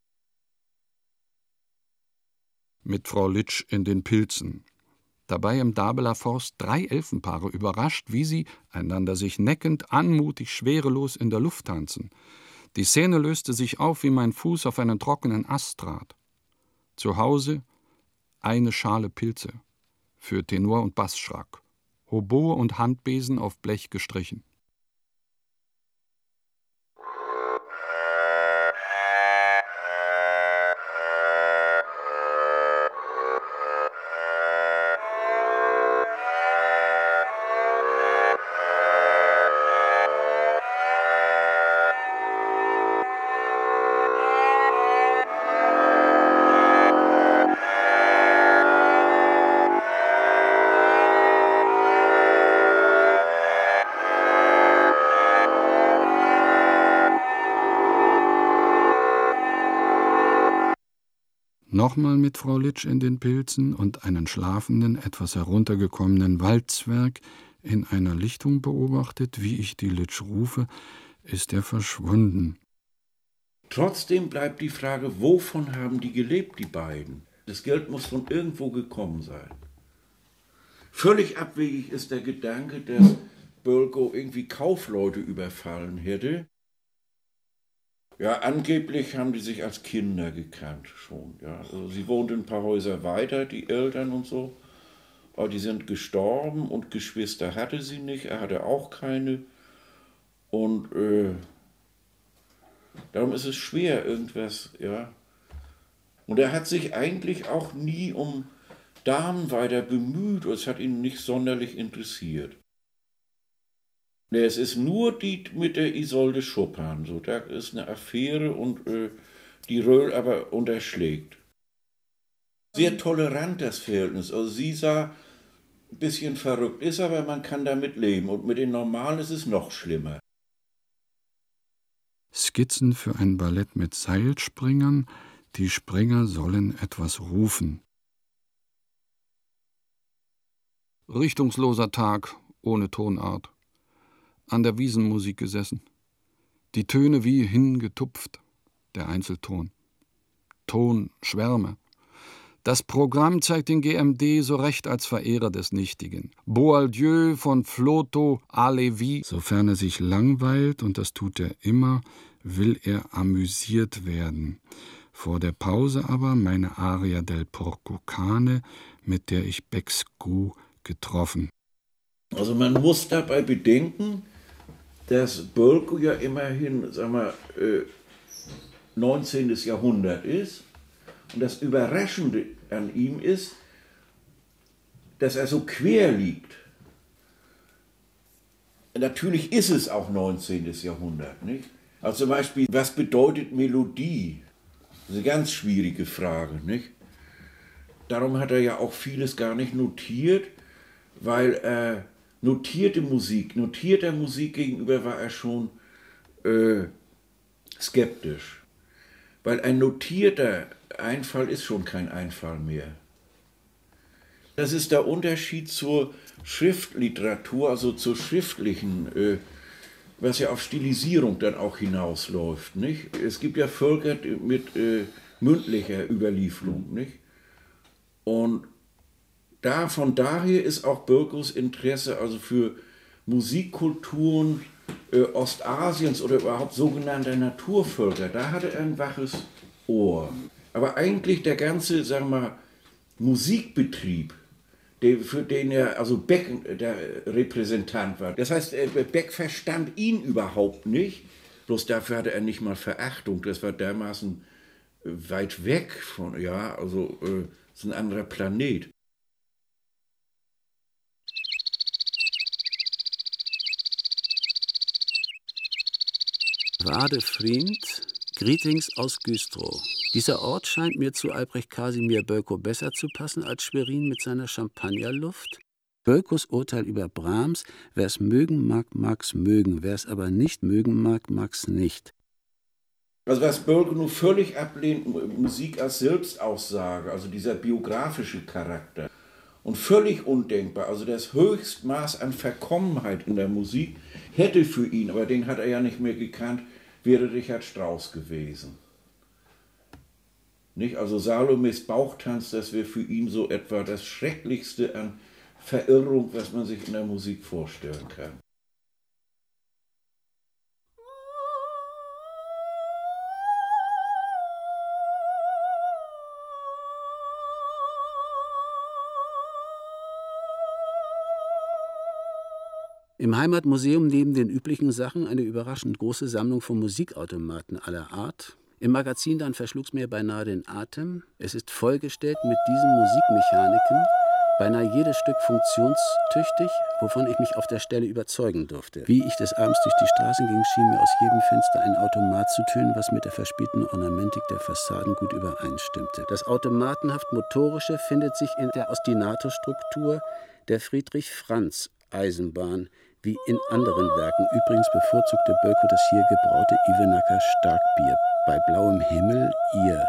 Mit Frau Litsch in den Pilzen. Dabei im Dabeler Forst drei Elfenpaare überrascht, wie sie, einander sich neckend, anmutig, schwerelos in der Luft tanzen. Die Szene löste sich auf, wie mein Fuß auf einen trockenen Ast trat. Zu Hause eine Schale Pilze, für Tenor und Bassschrak, Hoboe und Handbesen auf Blech gestrichen. Nochmal mit Frau Litsch in den Pilzen und einen schlafenden, etwas heruntergekommenen Waldzwerg in einer Lichtung beobachtet, wie ich die Litsch rufe, ist er verschwunden. Trotzdem bleibt die Frage, wovon haben die gelebt, die beiden? Das Geld muss von irgendwo gekommen sein. Völlig abwegig ist der Gedanke, dass Bölkow irgendwie Kaufleute überfallen hätte. Ja, angeblich haben die sich als Kinder gekannt schon. Ja. Also sie wohnten ein paar Häuser weiter, die Eltern und so. Aber die sind gestorben und Geschwister hatte sie nicht, er hatte auch keine. Und äh, darum ist es schwer, irgendwas, ja. Und er hat sich eigentlich auch nie um Damen weiter bemüht, es hat ihn nicht sonderlich interessiert. Es ist nur die mit der Isolde Chopin, so, da ist eine Affäre und äh, die Röhl aber unterschlägt. Sehr tolerant das Verhältnis, also sie sah ein bisschen verrückt, ist aber man kann damit leben und mit den Normalen ist es noch schlimmer. Skizzen für ein Ballett mit Seilspringern, die Springer sollen etwas rufen. Richtungsloser Tag, ohne Tonart. An der Wiesenmusik gesessen. Die Töne wie hingetupft, der Einzelton. Ton, Schwärme. Das Programm zeigt den G M D so recht als Verehrer des Nichtigen. Boieldieu von Flotow à Lévy. Sofern er sich langweilt, und das tut er immer, will er amüsiert werden. Vor der Pause aber meine Aria del Porcocane, mit der ich Becksgu getroffen. Also man muss dabei bedenken, dass Bölkow ja immerhin, sagen wir, äh, neunzehnten. Jahrhundert ist. Und das Überraschende an ihm ist, dass er so quer liegt. Natürlich ist es auch neunzehnten. Jahrhundert, nicht? Also zum Beispiel, was bedeutet Melodie? Das ist eine ganz schwierige Frage, nicht? Darum hat er ja auch vieles gar nicht notiert, weil äh, notierte Musik, notierter Musik gegenüber war er schon äh, skeptisch. Weil ein notierter Einfall ist schon kein Einfall mehr. Das ist der Unterschied zur Schriftliteratur, also zur schriftlichen, äh, was ja auf Stilisierung dann auch hinausläuft, nicht? Es gibt ja Völker mit äh, mündlicher Überlieferung, nicht? Und da, von daher ist auch Bölkows Interesse also für Musikkulturen äh, Ostasiens oder überhaupt sogenannter Naturvölker, da hatte er ein waches Ohr. Aber eigentlich der ganze, sagen wir mal, Musikbetrieb, der, für den er, also Beck der Repräsentant war. Das heißt, Beck verstand ihn überhaupt nicht, bloß dafür hatte er nicht mal Verachtung. Das war dermaßen weit weg von, ja, also äh, ist ein anderer Planet. Wadefried, Greetings aus Güstrow. Dieser Ort scheint mir zu Albrecht Kasimir Bölkow besser zu passen als Schwerin mit seiner Champagnerluft. Bölkows Urteil über Brahms: wer es mögen mag, mag's mögen, wer es aber nicht mögen mag, mag's nicht. Also was Bölkow nur völlig ablehnt, Musik als Selbstaussage, also dieser biografische Charakter. Und völlig undenkbar, also das Höchstmaß an Verkommenheit in der Musik hätte für ihn, aber den hat er ja nicht mehr gekannt, wäre Richard Strauss gewesen. Nicht? Also Salomes Bauchtanz, das wäre für ihn so etwa das Schrecklichste an Verirrung, was man sich in der Musik vorstellen kann. Im Heimatmuseum neben den üblichen Sachen eine überraschend große Sammlung von Musikautomaten aller Art. Im Magazin dann verschlug's mir beinahe den Atem. Es ist vollgestellt mit diesen Musikmechaniken, beinahe jedes Stück funktionstüchtig, wovon ich mich auf der Stelle überzeugen durfte. Wie ich des Abends durch die Straßen ging, schien mir aus jedem Fenster ein Automat zu tönen, was mit der verspielten Ornamentik der Fassaden gut übereinstimmte. Das automatenhaft Motorische findet sich in der Ostinato-Struktur der Friedrich-Franz-Eisenbahn, wie in anderen Werken. Übrigens bevorzugte Bölkow das hier gebraute Ivenacker Starkbier. Bei blauem Himmel ihr.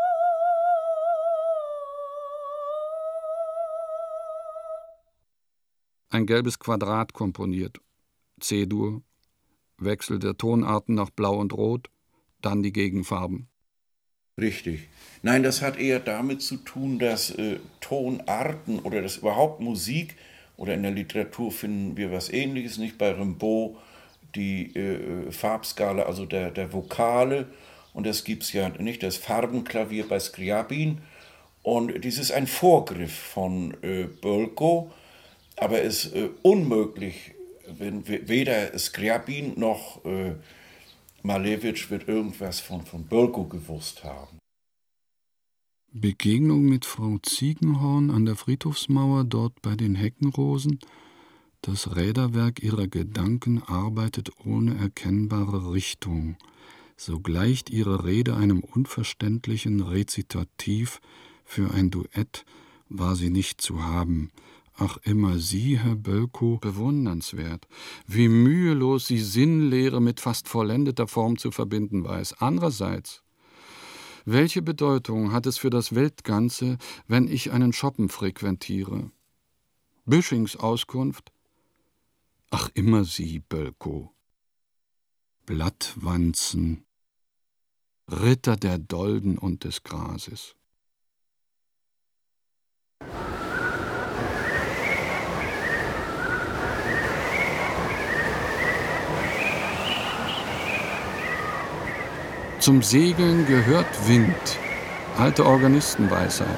Ein gelbes Quadrat komponiert. C-Dur, Wechsel der Tonarten nach Blau und Rot, dann die Gegenfarben. Richtig. Nein, das hat eher damit zu tun, dass äh, Tonarten oder das überhaupt Musik, oder in der Literatur finden wir was Ähnliches, nicht bei Rimbaud, die äh, Farbskala, also der, der Vokale. Und das gibt es ja nicht, das Farbenklavier bei Scriabin. Und dies ist ein Vorgriff von äh, Bölkow, aber es ist äh, unmöglich, wenn weder Scriabin noch äh, Malevich wird irgendwas von, von Bölkow gewusst haben. Begegnung mit Frau Ziegenhorn an der Friedhofsmauer, dort bei den Heckenrosen. Das Räderwerk ihrer Gedanken arbeitet ohne erkennbare Richtung. So gleicht ihre Rede einem unverständlichen Rezitativ. Für ein Duett war sie nicht zu haben. Ach, immer Sie, Herr Bölkow, bewundernswert, wie mühelos sie Sinnlehre mit fast vollendeter Form zu verbinden weiß. Andererseits, welche Bedeutung hat es für das Weltganze, wenn ich einen Shoppen frequentiere? Büschings Auskunft? Ach, immer Sie, Bölkow. Blattwanzen, Ritter der Dolden und des Grases. Zum Segeln gehört Wind, alte Organistenweisheit.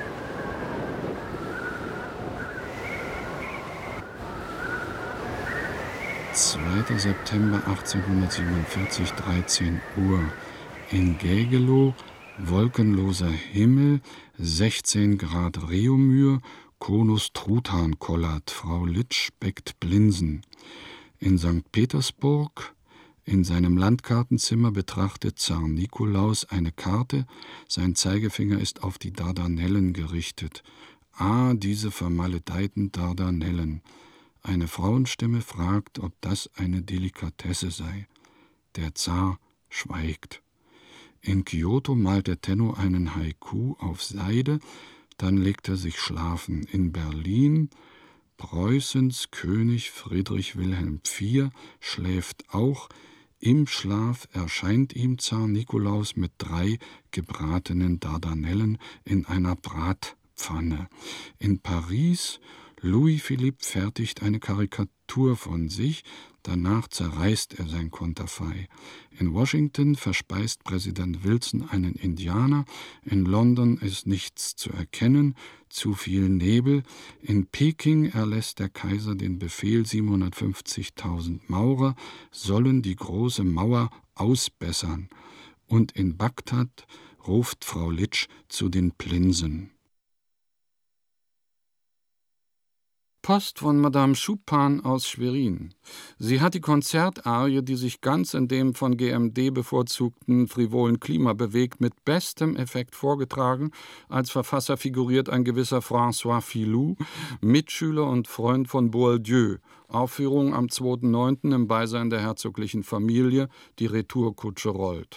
zweiter September achtzehnhundertsiebenundvierzig, dreizehn Uhr. In Gägelow, wolkenloser Himmel, sechzehn Grad Reaumur, Konus Truthahn kollert, Frau Litsch bäckt Blinsen. In Sankt Petersburg, in seinem Landkartenzimmer betrachtet Zar Nikolaus eine Karte, sein Zeigefinger ist auf die Dardanellen gerichtet. Ah, diese vermaledeiten Dardanellen. Eine Frauenstimme fragt, ob das eine Delikatesse sei. Der Zar schweigt. In Kyoto malt der Tenno einen Haiku auf Seide, dann legt er sich schlafen. In Berlin Preußens König Friedrich Wilhelm der Vierte schläft auch. Im Schlaf erscheint ihm Zar Nikolaus mit drei gebratenen Dardanellen in einer Bratpfanne. In Paris Louis-Philippe fertigt eine Karikatur von sich, danach zerreißt er sein Konterfei. In Washington verspeist Präsident Wilson einen Indianer, in London ist nichts zu erkennen, zu viel Nebel. In Peking erlässt der Kaiser den Befehl, siebenhundertfünfzigtausend Maurer sollen die große Mauer ausbessern. Und in Bagdad ruft Frau Litsch zu den Plinsen. Post von Madame Chupin aus Schwerin. Sie hat die Konzertarie, die sich ganz in dem von G M D bevorzugten frivolen Klima bewegt, mit bestem Effekt vorgetragen. Als Verfasser figuriert ein gewisser François Filou, Mitschüler und Freund von Boieldieu. Aufführung am zweiten neunten im Beisein der herzoglichen Familie. Die Retourkutsche rollt.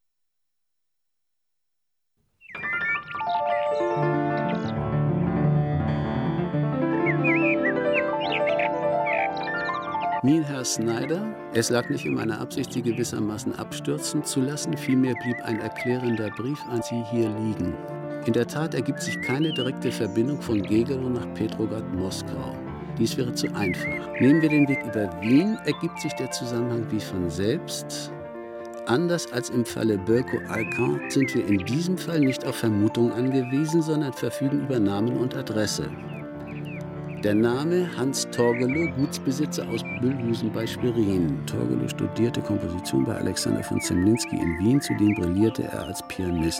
Mir, Herr Snyder, es lag nicht in meiner Absicht, Sie gewissermaßen abstürzen zu lassen, vielmehr blieb ein erklärender Brief an Sie hier liegen. In der Tat ergibt sich keine direkte Verbindung von Gägelow nach Petrograd, Moskau. Dies wäre zu einfach. Nehmen wir den Weg über Wien, ergibt sich der Zusammenhang wie von selbst. Anders als im Falle Bölkow-Alcan sind wir in diesem Fall nicht auf Vermutungen angewiesen, sondern verfügen über Namen und Adresse. Der Name Hans Torgelow, Gutsbesitzer aus Bühlhusen bei Schwerin. Torgelow studierte Komposition bei Alexander von Zemlinsky in Wien, zudem brillierte er als Pianist.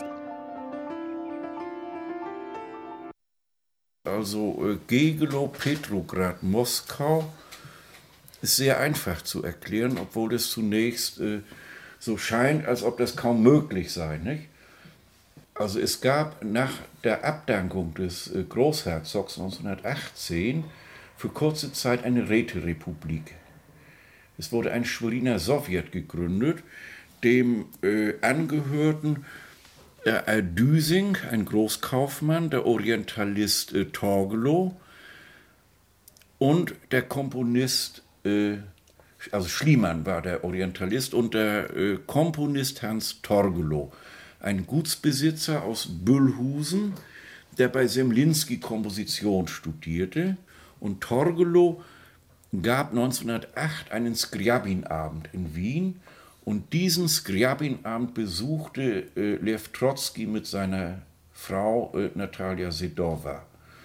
Also äh, Gägelow, Petrograd, Moskau ist sehr einfach zu erklären, obwohl es zunächst äh, so scheint, als ob das kaum möglich sei, nicht? Also es gab nach der Abdankung des Großherzogs neunzehnhundertachtzehn für kurze Zeit eine Räterepublik. Es wurde ein Schweriner Sowjet gegründet, dem äh, angehörten äh, Düsing, ein Großkaufmann, der Orientalist äh, Torgelow und der Komponist, äh, also Schliemann war der Orientalist und der äh, Komponist Hans Torgelow. Ein Gutsbesitzer aus Bühlhusen, der bei Zemlinsky Komposition studierte. Und Torgelow gab neunzehnhundertacht einen Skrjabin-Abend in Wien. Und diesen Skrjabin-Abend besuchte äh, Lew Trotzki mit seiner Frau äh, Natalia Sedova.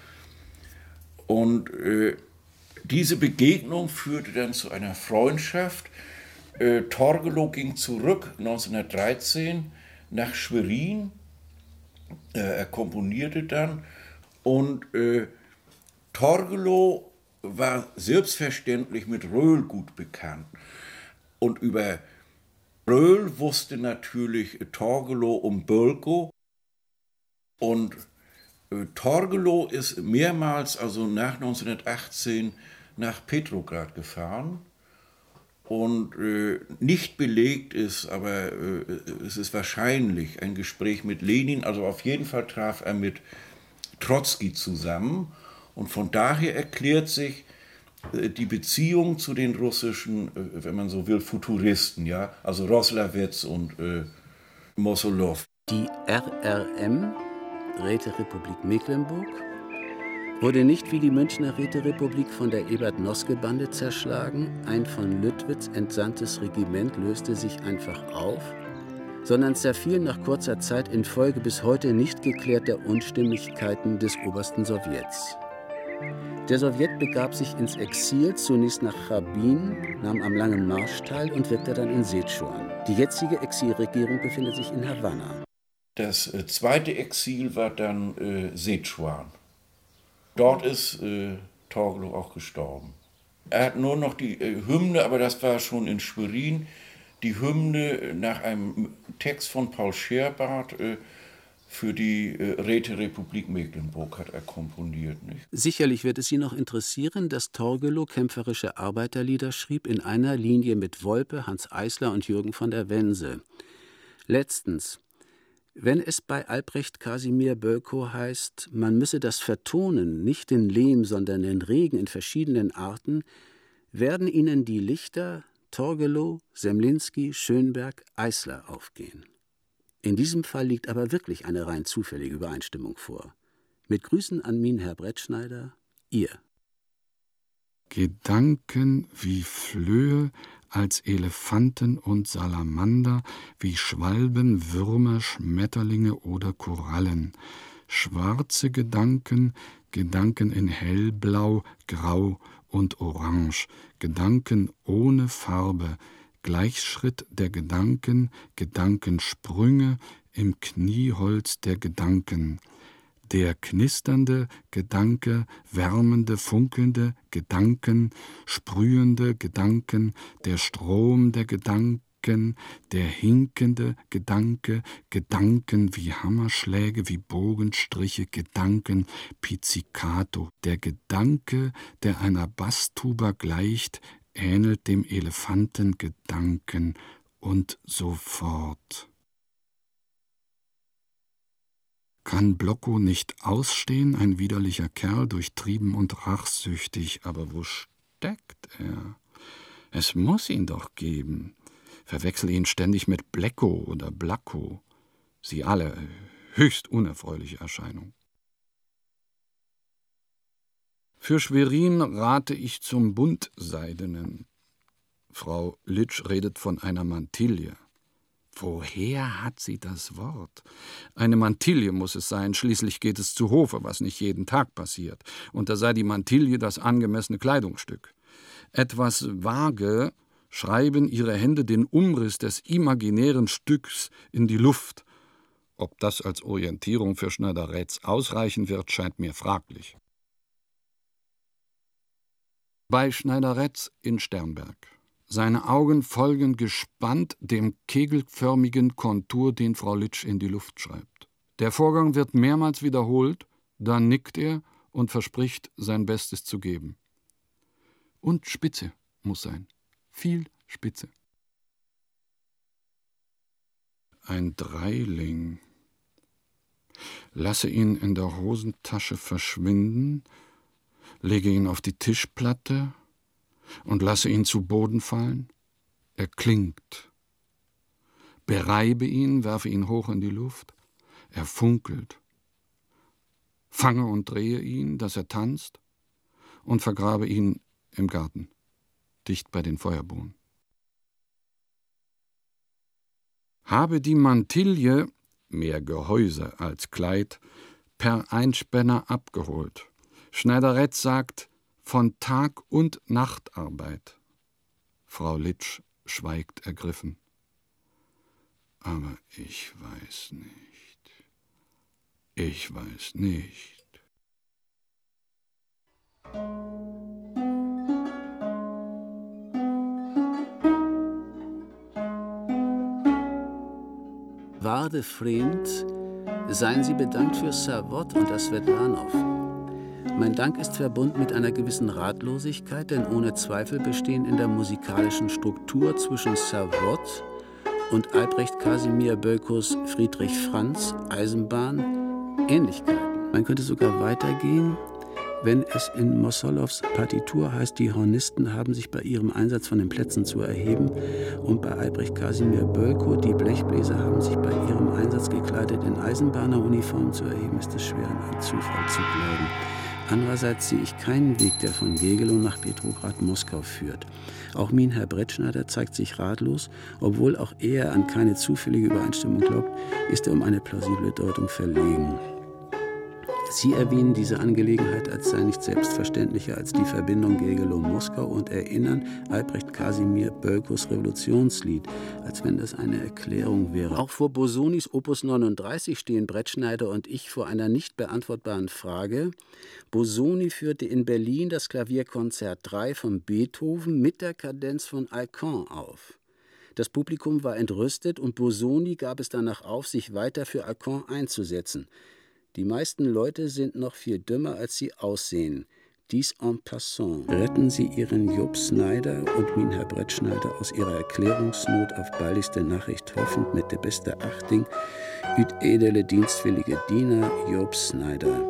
Und äh, diese Begegnung führte dann zu einer Freundschaft. Äh, Torgelow ging zurück neunzehnhundertdreizehn nach Schwerin. Äh, er komponierte dann. Und äh, Torgelow war selbstverständlich mit Röhl gut bekannt. Und über Röhl wusste natürlich Torgelow um Bölkow. Und äh, Torgelow ist mehrmals, also nach neunzehnhundertachtzehn, nach Petrograd gefahren. Und äh, nicht belegt ist, aber äh, es ist wahrscheinlich ein Gespräch mit Lenin. Also auf jeden Fall traf er mit Trotzki zusammen. Und von daher erklärt sich die Beziehung zu den russischen, wenn man so will, Futuristen, ja, also Roslawetz und äh, Mosolow. Die R R M, Räterepublik Mecklenburg, wurde nicht wie die Münchner Räterepublik von der Ebert-Noske-Bande zerschlagen, ein von Lüttwitz entsandtes Regiment löste sich einfach auf, sondern zerfiel nach kurzer Zeit infolge bis heute nicht geklärter Unstimmigkeiten des obersten Sowjets. Der Sowjet begab sich ins Exil, zunächst nach Chabin, nahm am Langen Marsch teil und wirkte dann in Szechuan. Die jetzige Exilregierung befindet sich in Havanna. Das äh, zweite Exil war dann äh, Szechuan. Dort ist äh, Torgelow auch gestorben. Er hat nur noch die äh, Hymne, aber das war schon in Schwerin, die Hymne nach einem Text von Paul Scherbart äh, für die äh, Räterepublik Mecklenburg hat er komponiert. Nicht? Sicherlich wird es Sie noch interessieren, dass Torgelow kämpferische Arbeiterlieder schrieb in einer Linie mit Wolpe, Hans Eisler und Jürgen von der Wense. Letztens, wenn es bei Albrecht Kasimir Bölkow heißt, man müsse das vertonen, nicht den Lehm, sondern den Regen in verschiedenen Arten, werden Ihnen die Lichter Torgelow, Semlinski, Schönberg, Eisler aufgehen. In diesem Fall liegt aber wirklich eine rein zufällige Übereinstimmung vor. Mit Grüßen an Minherr Brettschneider, ihr. Gedanken wie Flöhe, als Elefanten und Salamander, wie Schwalben, Würmer, Schmetterlinge oder Korallen. Schwarze Gedanken, Gedanken in hellblau, grau und orange, Gedanken ohne Farbe, Gleichschritt der Gedanken, Gedankensprünge im Knieholz der Gedanken. Der knisternde Gedanke, wärmende, funkelnde Gedanken, sprühende Gedanken, der Strom der Gedanken, der hinkende Gedanke, Gedanken wie Hammerschläge, wie Bogenstriche, Gedanken, Pizzicato. Der Gedanke, der einer Basstuba gleicht, ähnelt dem Elefantengedanken und so fort. Kann Blockow nicht ausstehen, ein widerlicher Kerl, durchtrieben und rachsüchtig, aber wo steckt er? Es muss ihn doch geben. Verwechsel ihn ständig mit Bleckow oder Blackow. Sie alle, höchst unerfreuliche Erscheinung. Für Schwerin rate ich zum Buntseidenen. Frau Litsch redet von einer Mantille. Woher hat sie das Wort? Eine Mantille muss es sein, schließlich geht es zu Hofe, was nicht jeden Tag passiert. Und da sei die Mantille das angemessene Kleidungsstück. Etwas vage schreiben ihre Hände den Umriss des imaginären Stücks in die Luft. Ob das als Orientierung für Schneider-Rätz ausreichen wird, scheint mir fraglich. Bei Schneider-Rätz in Sternberg. Seine Augen folgen gespannt dem kegelförmigen Kontur, den Frau Litsch in die Luft schreibt. Der Vorgang wird mehrmals wiederholt, dann nickt er und verspricht, sein Bestes zu geben. Und Spitze muss sein. Viel Spitze. Ein Dreiling. Lasse ihn in der Hosentasche verschwinden, lege ihn auf die Tischplatte und lasse ihn zu Boden fallen. Er klingt. Bereibe ihn, werfe ihn hoch in die Luft. Er funkelt. Fange und drehe ihn, dass er tanzt, und vergrabe ihn im Garten. dicht bei den Feuerbohnen. Habe die Mantille, mehr Gehäuse als Kleid, per Einspänner abgeholt. Schneiderett sagt, von Tag- und Nachtarbeit. Frau Litsch schweigt ergriffen. Aber ich weiß nicht. Ich weiß nicht. Warde Vriend, seien Sie bedankt für Savot und das Svetlanov. Mein Dank ist verbunden mit einer gewissen Ratlosigkeit, denn ohne Zweifel bestehen in der musikalischen Struktur zwischen Savot und Albrecht Kasimir Bölkows Friedrich Franz Eisenbahn Ähnlichkeiten. Man könnte sogar weitergehen, wenn es in Mossolows Partitur heißt, die Hornisten haben sich bei ihrem Einsatz von den Plätzen zu erheben, und bei Albrecht Kasimir Bölkow, die Blechbläser haben sich bei ihrem Einsatz gekleidet in Eisenbahneruniformen zu erheben, ist es schwer an einen Zufall zu glauben. Andererseits sehe ich keinen Weg, der von Gegelow nach Petrograd-Moskau führt. Auch Minherr Brettschneider zeigt sich ratlos, obwohl auch er an keine zufällige Übereinstimmung glaubt, ist er um eine plausible Deutung verlegen. Sie erwähnen diese Angelegenheit als sei nicht selbstverständlicher als die Verbindung Gegelow-Moskau und erinnern Albrecht Kasimir Bölkows Revolutionslied, als wenn das eine Erklärung wäre. Auch vor Bosonis Opus neununddreißig stehen Brettschneider und ich vor einer nicht beantwortbaren Frage. Bosoni führte in Berlin das Klavierkonzert drei von Beethoven mit der Kadenz von Alcan auf. Das Publikum war entrüstet und Bosoni gab es danach auf, sich weiter für Alcan einzusetzen. Die meisten Leute sind noch viel dümmer, als sie aussehen. Dies en passant. Retten Sie Ihren Job Snyder und Minherr Brettschneider aus ihrer Erklärungsnot auf baldigste Nachricht hoffend mit der beste Achting, üt edele dienstwillige Diener Job Snyder.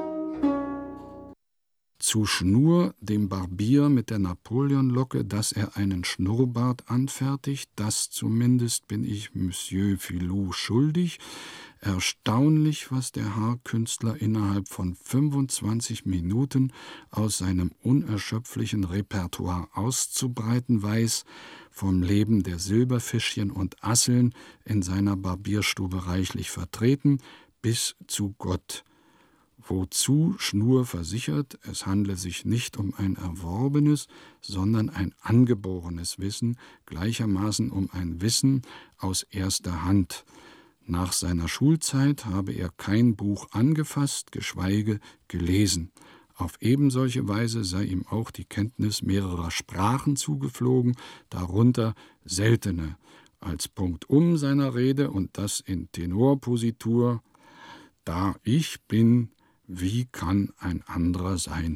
Zu Schnur, dem Barbier mit der Napoleonlocke, dass er einen Schnurrbart anfertigt, das zumindest bin ich Monsieur Filou schuldig. Erstaunlich, was der Haarkünstler innerhalb von fünfundzwanzig Minuten aus seinem unerschöpflichen Repertoire auszubreiten weiß, vom Leben der Silberfischchen und Asseln in seiner Barbierstube reichlich vertreten, bis zu Gott. Wozu Schnur versichert, es handle sich nicht um ein erworbenes, sondern ein angeborenes Wissen, gleichermaßen um ein Wissen aus erster Hand. Nach seiner Schulzeit habe er kein Buch angefasst, geschweige gelesen. Auf ebensolche Weise sei ihm auch die Kenntnis mehrerer Sprachen zugeflogen, darunter seltene, als Punktum seiner Rede und das in Tenorpositur: Da ich bin, wie kann ein anderer sein?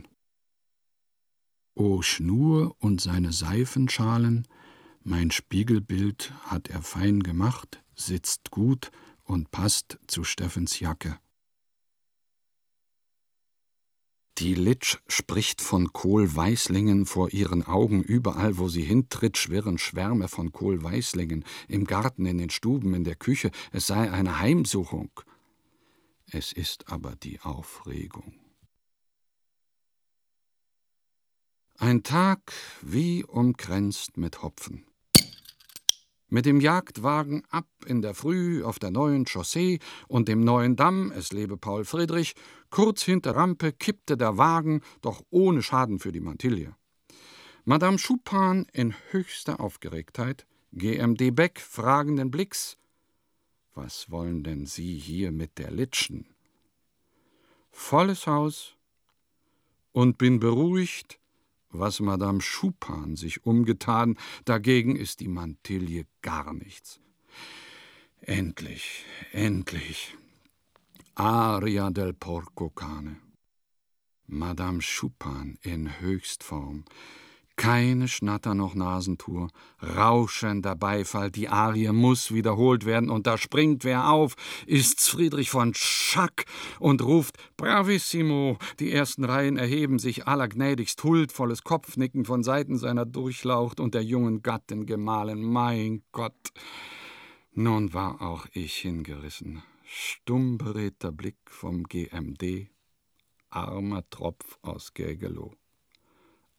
O Schnur und seine Seifenschalen, mein Spiegelbild hat er fein gemacht, sitzt gut und passt zu Steffens Jacke. Die Litsch spricht von Kohlweißlingen vor ihren Augen. Überall, wo sie hintritt, schwirren Schwärme von Kohlweißlingen. Im Garten, in den Stuben, in der Küche. Es sei eine Heimsuchung. Es ist aber die Aufregung. Ein Tag wie umkränzt mit Hopfen. Mit dem Jagdwagen ab in der Früh auf der neuen Chaussee und dem neuen Damm, es lebe Paul Friedrich, kurz hinter Rampe kippte der Wagen, doch ohne Schaden für die Mantille. Madame Chupin in höchster Aufgeregtheit, G M D Beck fragenden Blicks: Was wollen denn Sie hier mit der Litschen? Volles Haus und bin beruhigt, was Madame Chupin sich umgetan, dagegen ist die Mantille gar nichts. Endlich, endlich. Aria del Porco Cane. Madame Chupin in Höchstform. Keine Schnatter noch Nasentour, rauschender Beifall, die Arie muss wiederholt werden, und da springt wer auf, ist's Friedrich von Schack und ruft Bravissimo. Die ersten Reihen erheben sich, allergnädigst huldvolles Kopfnicken von Seiten seiner durchlaucht und der jungen Gattin gemahlen. Mein Gott! Nun war auch ich hingerissen. Stumm beredter Blick vom G M D, armer Tropf aus Gegelow.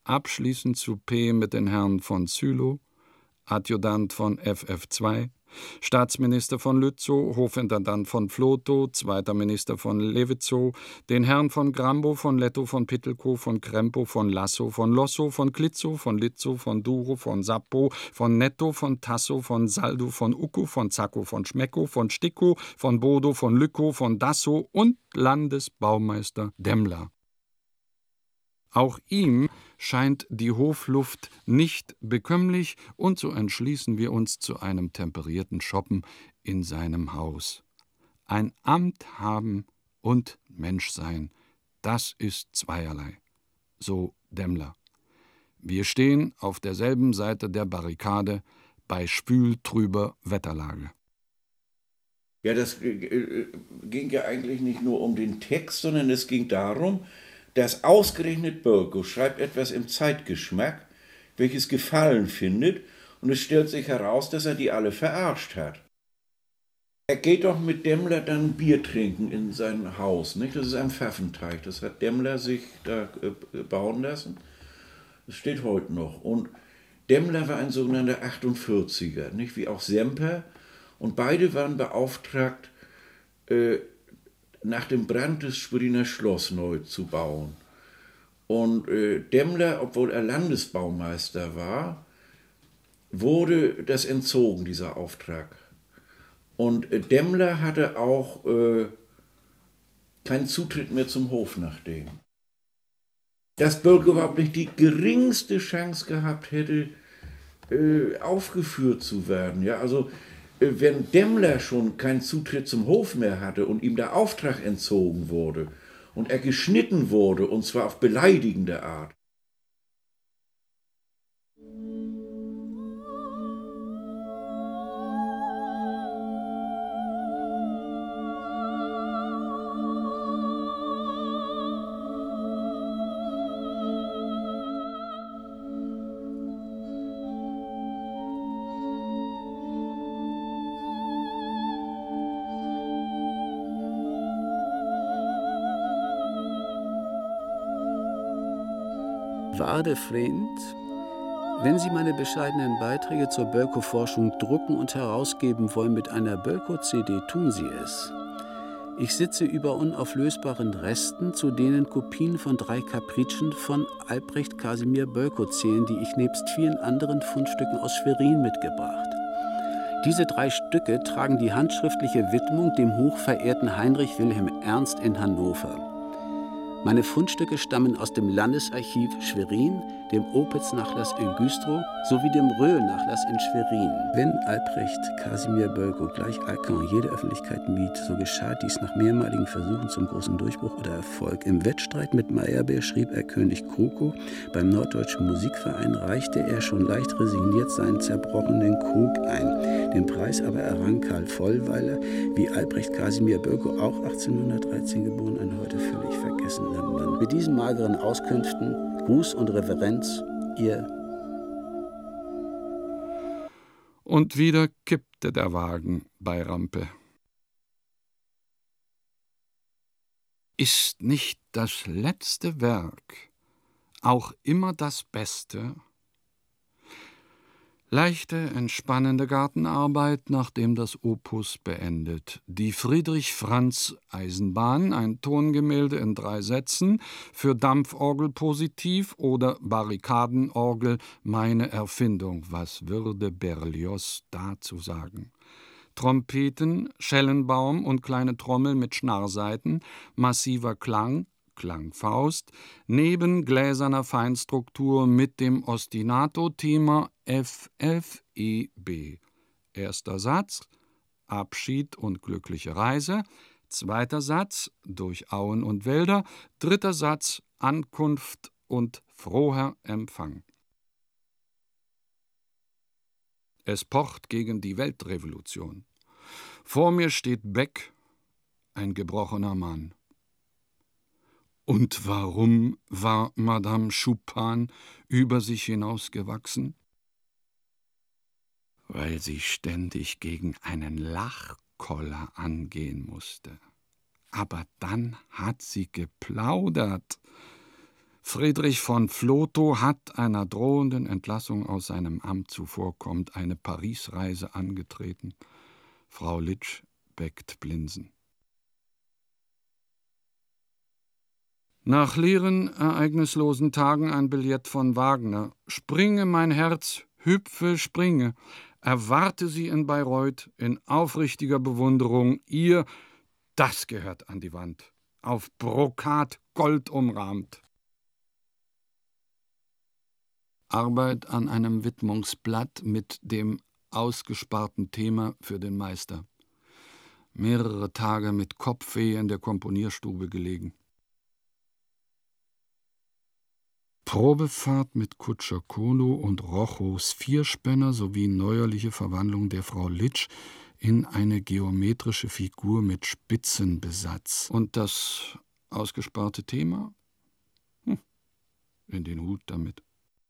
abschließend zu P mit den Herren von Zülow, Adjutant von F F zwei, Staatsminister von Lützow, Hofintendant von Vlotho, zweiter Minister von Lewitzow, den Herren von Grambow, von Lettow, von Pittelkow, von Krempow, von Lassow, von Lossow, von Klitzow, von Litzow, von Durow, von Sappow, von Nettow, von Tassow, von Saldow, von Uckow, von Zackow, von Schmeckow, von Stickow, von Bodow, von Lückow, von Dassow und Landesbaumeister Demmler. Auch ihm scheint die Hofluft nicht bekömmlich, und so entschließen wir uns zu einem temperierten Shoppen in seinem Haus. Ein Amt haben und Mensch sein, das ist zweierlei. So Demmler. Wir stehen auf derselben Seite der Barrikade bei spültrüber Wetterlage. Ja, das ging ja eigentlich nicht nur um den Text, sondern es ging darum, dass ausgerechnet Berko schreibt etwas im Zeitgeschmack, welches Gefallen findet, und es stellt sich heraus, dass er die alle verarscht hat. Er geht doch mit Demmler dann Bier trinken in sein Haus, nicht? Das ist ein Pfaffenteich, das hat Demmler sich da äh, bauen lassen. Das steht heute noch. Und Demmler war ein sogenannter achtundvierziger, nicht? Wie auch Semper, und beide waren beauftragt, äh, nach dem Brand des Schweriner Schloss neu zu bauen. Und äh, Demmler, obwohl er Landesbaumeister war, wurde das entzogen, dieser Auftrag. Und äh, Demmler hatte auch äh, keinen Zutritt mehr zum Hof nach dem. Dass Berko überhaupt nicht die geringste Chance gehabt hätte, äh, aufgeführt zu werden. Ja, also wenn Demmler schon keinen Zutritt zum Hof mehr hatte und ihm der Auftrag entzogen wurde und er geschnitten wurde, und zwar auf beleidigende Art. Waarde Vriend, wenn Sie meine bescheidenen Beiträge zur Berko-Forschung drucken und herausgeben wollen mit einer Berko-C D, tun Sie es. Ich sitze über unauflösbaren Resten, zu denen Kopien von drei Kapritschen von Albrecht Kasimir Berko zählen, die ich nebst vielen anderen Fundstücken aus Schwerin mitgebracht. Diese drei Stücke tragen die handschriftliche Widmung dem hochverehrten Heinrich Wilhelm Ernst in Hannover. Meine Fundstücke stammen aus dem Landesarchiv Schwerin, dem Opitz-Nachlass in Güstrow sowie dem Röhl-Nachlass in Schwerin. Wenn Albrecht Kasimir Berko gleich Alkan jede Öffentlichkeit mied, so geschah dies nach mehrmaligen Versuchen zum großen Durchbruch oder Erfolg. Im Wettstreit mit Meyerbeer schrieb er König Kroko. Beim Norddeutschen Musikverein reichte er schon leicht resigniert seinen zerbrochenen Krug ein. Den Preis aber errang Karl Vollweiler, wie Albrecht Kasimir Berko, auch achtzehnhundertdreizehn geboren, ein heute völlig vergessener Mann. Mit diesen mageren Auskünften Gruß und Reverenz, Ihr. Und wieder kippte der Wagen bei Rampe. Ist nicht das letzte Werk auch immer das Beste? Leichte, entspannende Gartenarbeit, nachdem das Opus beendet. Die Friedrich-Franz-Eisenbahn, ein Tongemälde in drei Sätzen, für Dampforgel positiv oder Barrikadenorgel meine Erfindung. Was würde Berlioz dazu sagen? Trompeten, Schellenbaum und kleine Trommel mit Schnarrsaiten, massiver Klang, Klangfaust, neben gläserner Feinstruktur mit dem Ostinato-Thema F F E B. Erster Satz, Abschied und glückliche Reise. Zweiter Satz, durch Auen und Wälder. Dritter Satz, Ankunft und froher Empfang. Es pocht gegen die Weltrevolution. Vor mir steht Beck, ein gebrochener Mann. Und warum war Madame Chupin über sich hinausgewachsen? Weil sie ständig gegen einen Lachkoller angehen musste. Aber dann hat sie geplaudert. Friedrich von Flotow hat einer drohenden Entlassung aus seinem Amt zuvorkommend eine Parisreise angetreten. Frau Litsch beckt Blinsen. Nach leeren, ereignislosen Tagen ein Billett von Wagner. Springe, mein Herz, hüpfe, springe. Erwarte sie in Bayreuth in aufrichtiger Bewunderung. Ihr, das gehört an die Wand. Auf Brokat Gold umrahmt. Arbeit an einem Widmungsblatt mit dem ausgesparten Thema für den Meister. Mehrere Tage mit Kopfweh in der Komponierstube gelegen. Probefahrt mit Kutscher Kono und Rochos Vierspänner sowie neuerliche Verwandlung der Frau Litsch in eine geometrische Figur mit Spitzenbesatz. Und das ausgesparte Thema? Hm, in den Hut damit.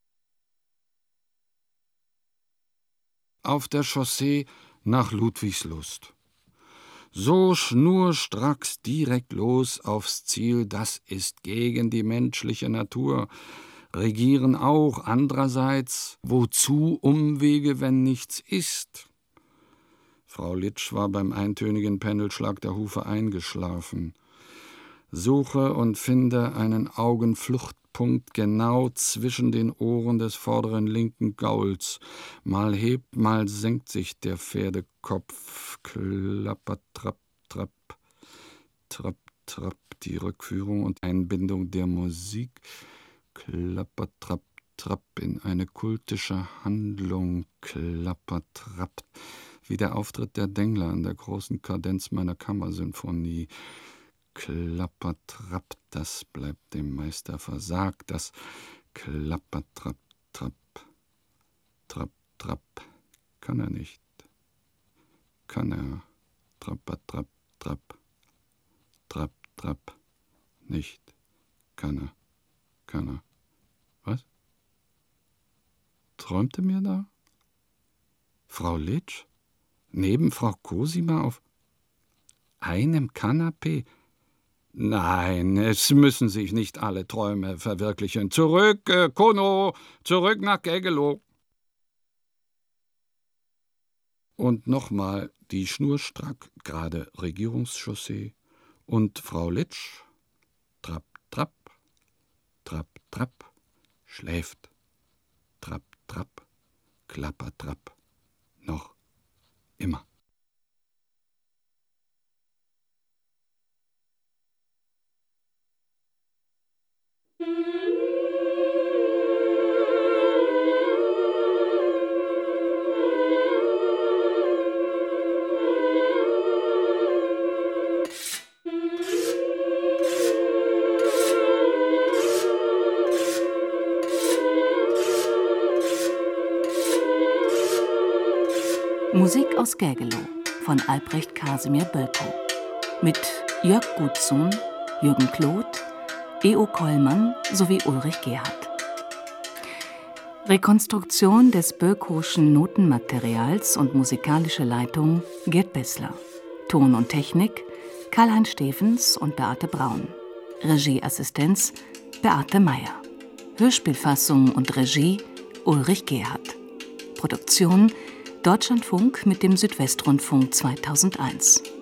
Auf der Chaussee nach Ludwigslust. So schnurstracks direkt los aufs Ziel, das ist gegen die menschliche Natur. Regieren auch andererseits, wozu Umwege, wenn nichts ist? Frau Litsch war beim eintönigen Pendelschlag der Hufe eingeschlafen. Suche und finde einen Augenfluchtpunkt genau zwischen den Ohren des vorderen linken Gauls. Mal hebt, mal senkt sich der Pferdekopf. Klapper, trapp, trapp, trapp, trapp. Die Rückführung und Einbindung der Musik. Klapper, trapp, trapp in eine kultische Handlung. Klapper, trapp. Wie der Auftritt der Dengler in der großen Kadenz meiner Kammersinfonie. Klapper, trapp, das bleibt dem Meister versagt, das Klapper, trapp, trapp, trapp, trapp, kann er nicht, kann er, trapper, trapp, trapp, trapp, trapp, nicht, kann er, kann er, was? Träumte mir da? Frau Litsch? Neben Frau Cosima auf einem Kanapee? Nein, es müssen sich nicht alle Träume verwirklichen. Zurück, äh, Kono, zurück nach Gägelow. Und nochmal die schnurstrack gerade Regierungschaussee und Frau Litsch, trapp, trapp, trapp, trapp, schläft, trapp, trapp, klapper, trapp, noch immer. Musik aus Gägelow von Albrecht Kasimir Bölkow mit Jörg Gutzun, Jürgen Kloth, E O Kollmann sowie Ulrich Gerhardt. Rekonstruktion des Bölkowschen Notenmaterials und musikalische Leitung Gerd Bessler. Ton und Technik Karl-Heinz Steffens und Beate Braun. Regieassistenz Beate Meyer. Hörspielfassung und Regie Ulrich Gerhardt. Produktion Deutschlandfunk mit dem Südwestrundfunk zweitausendeins.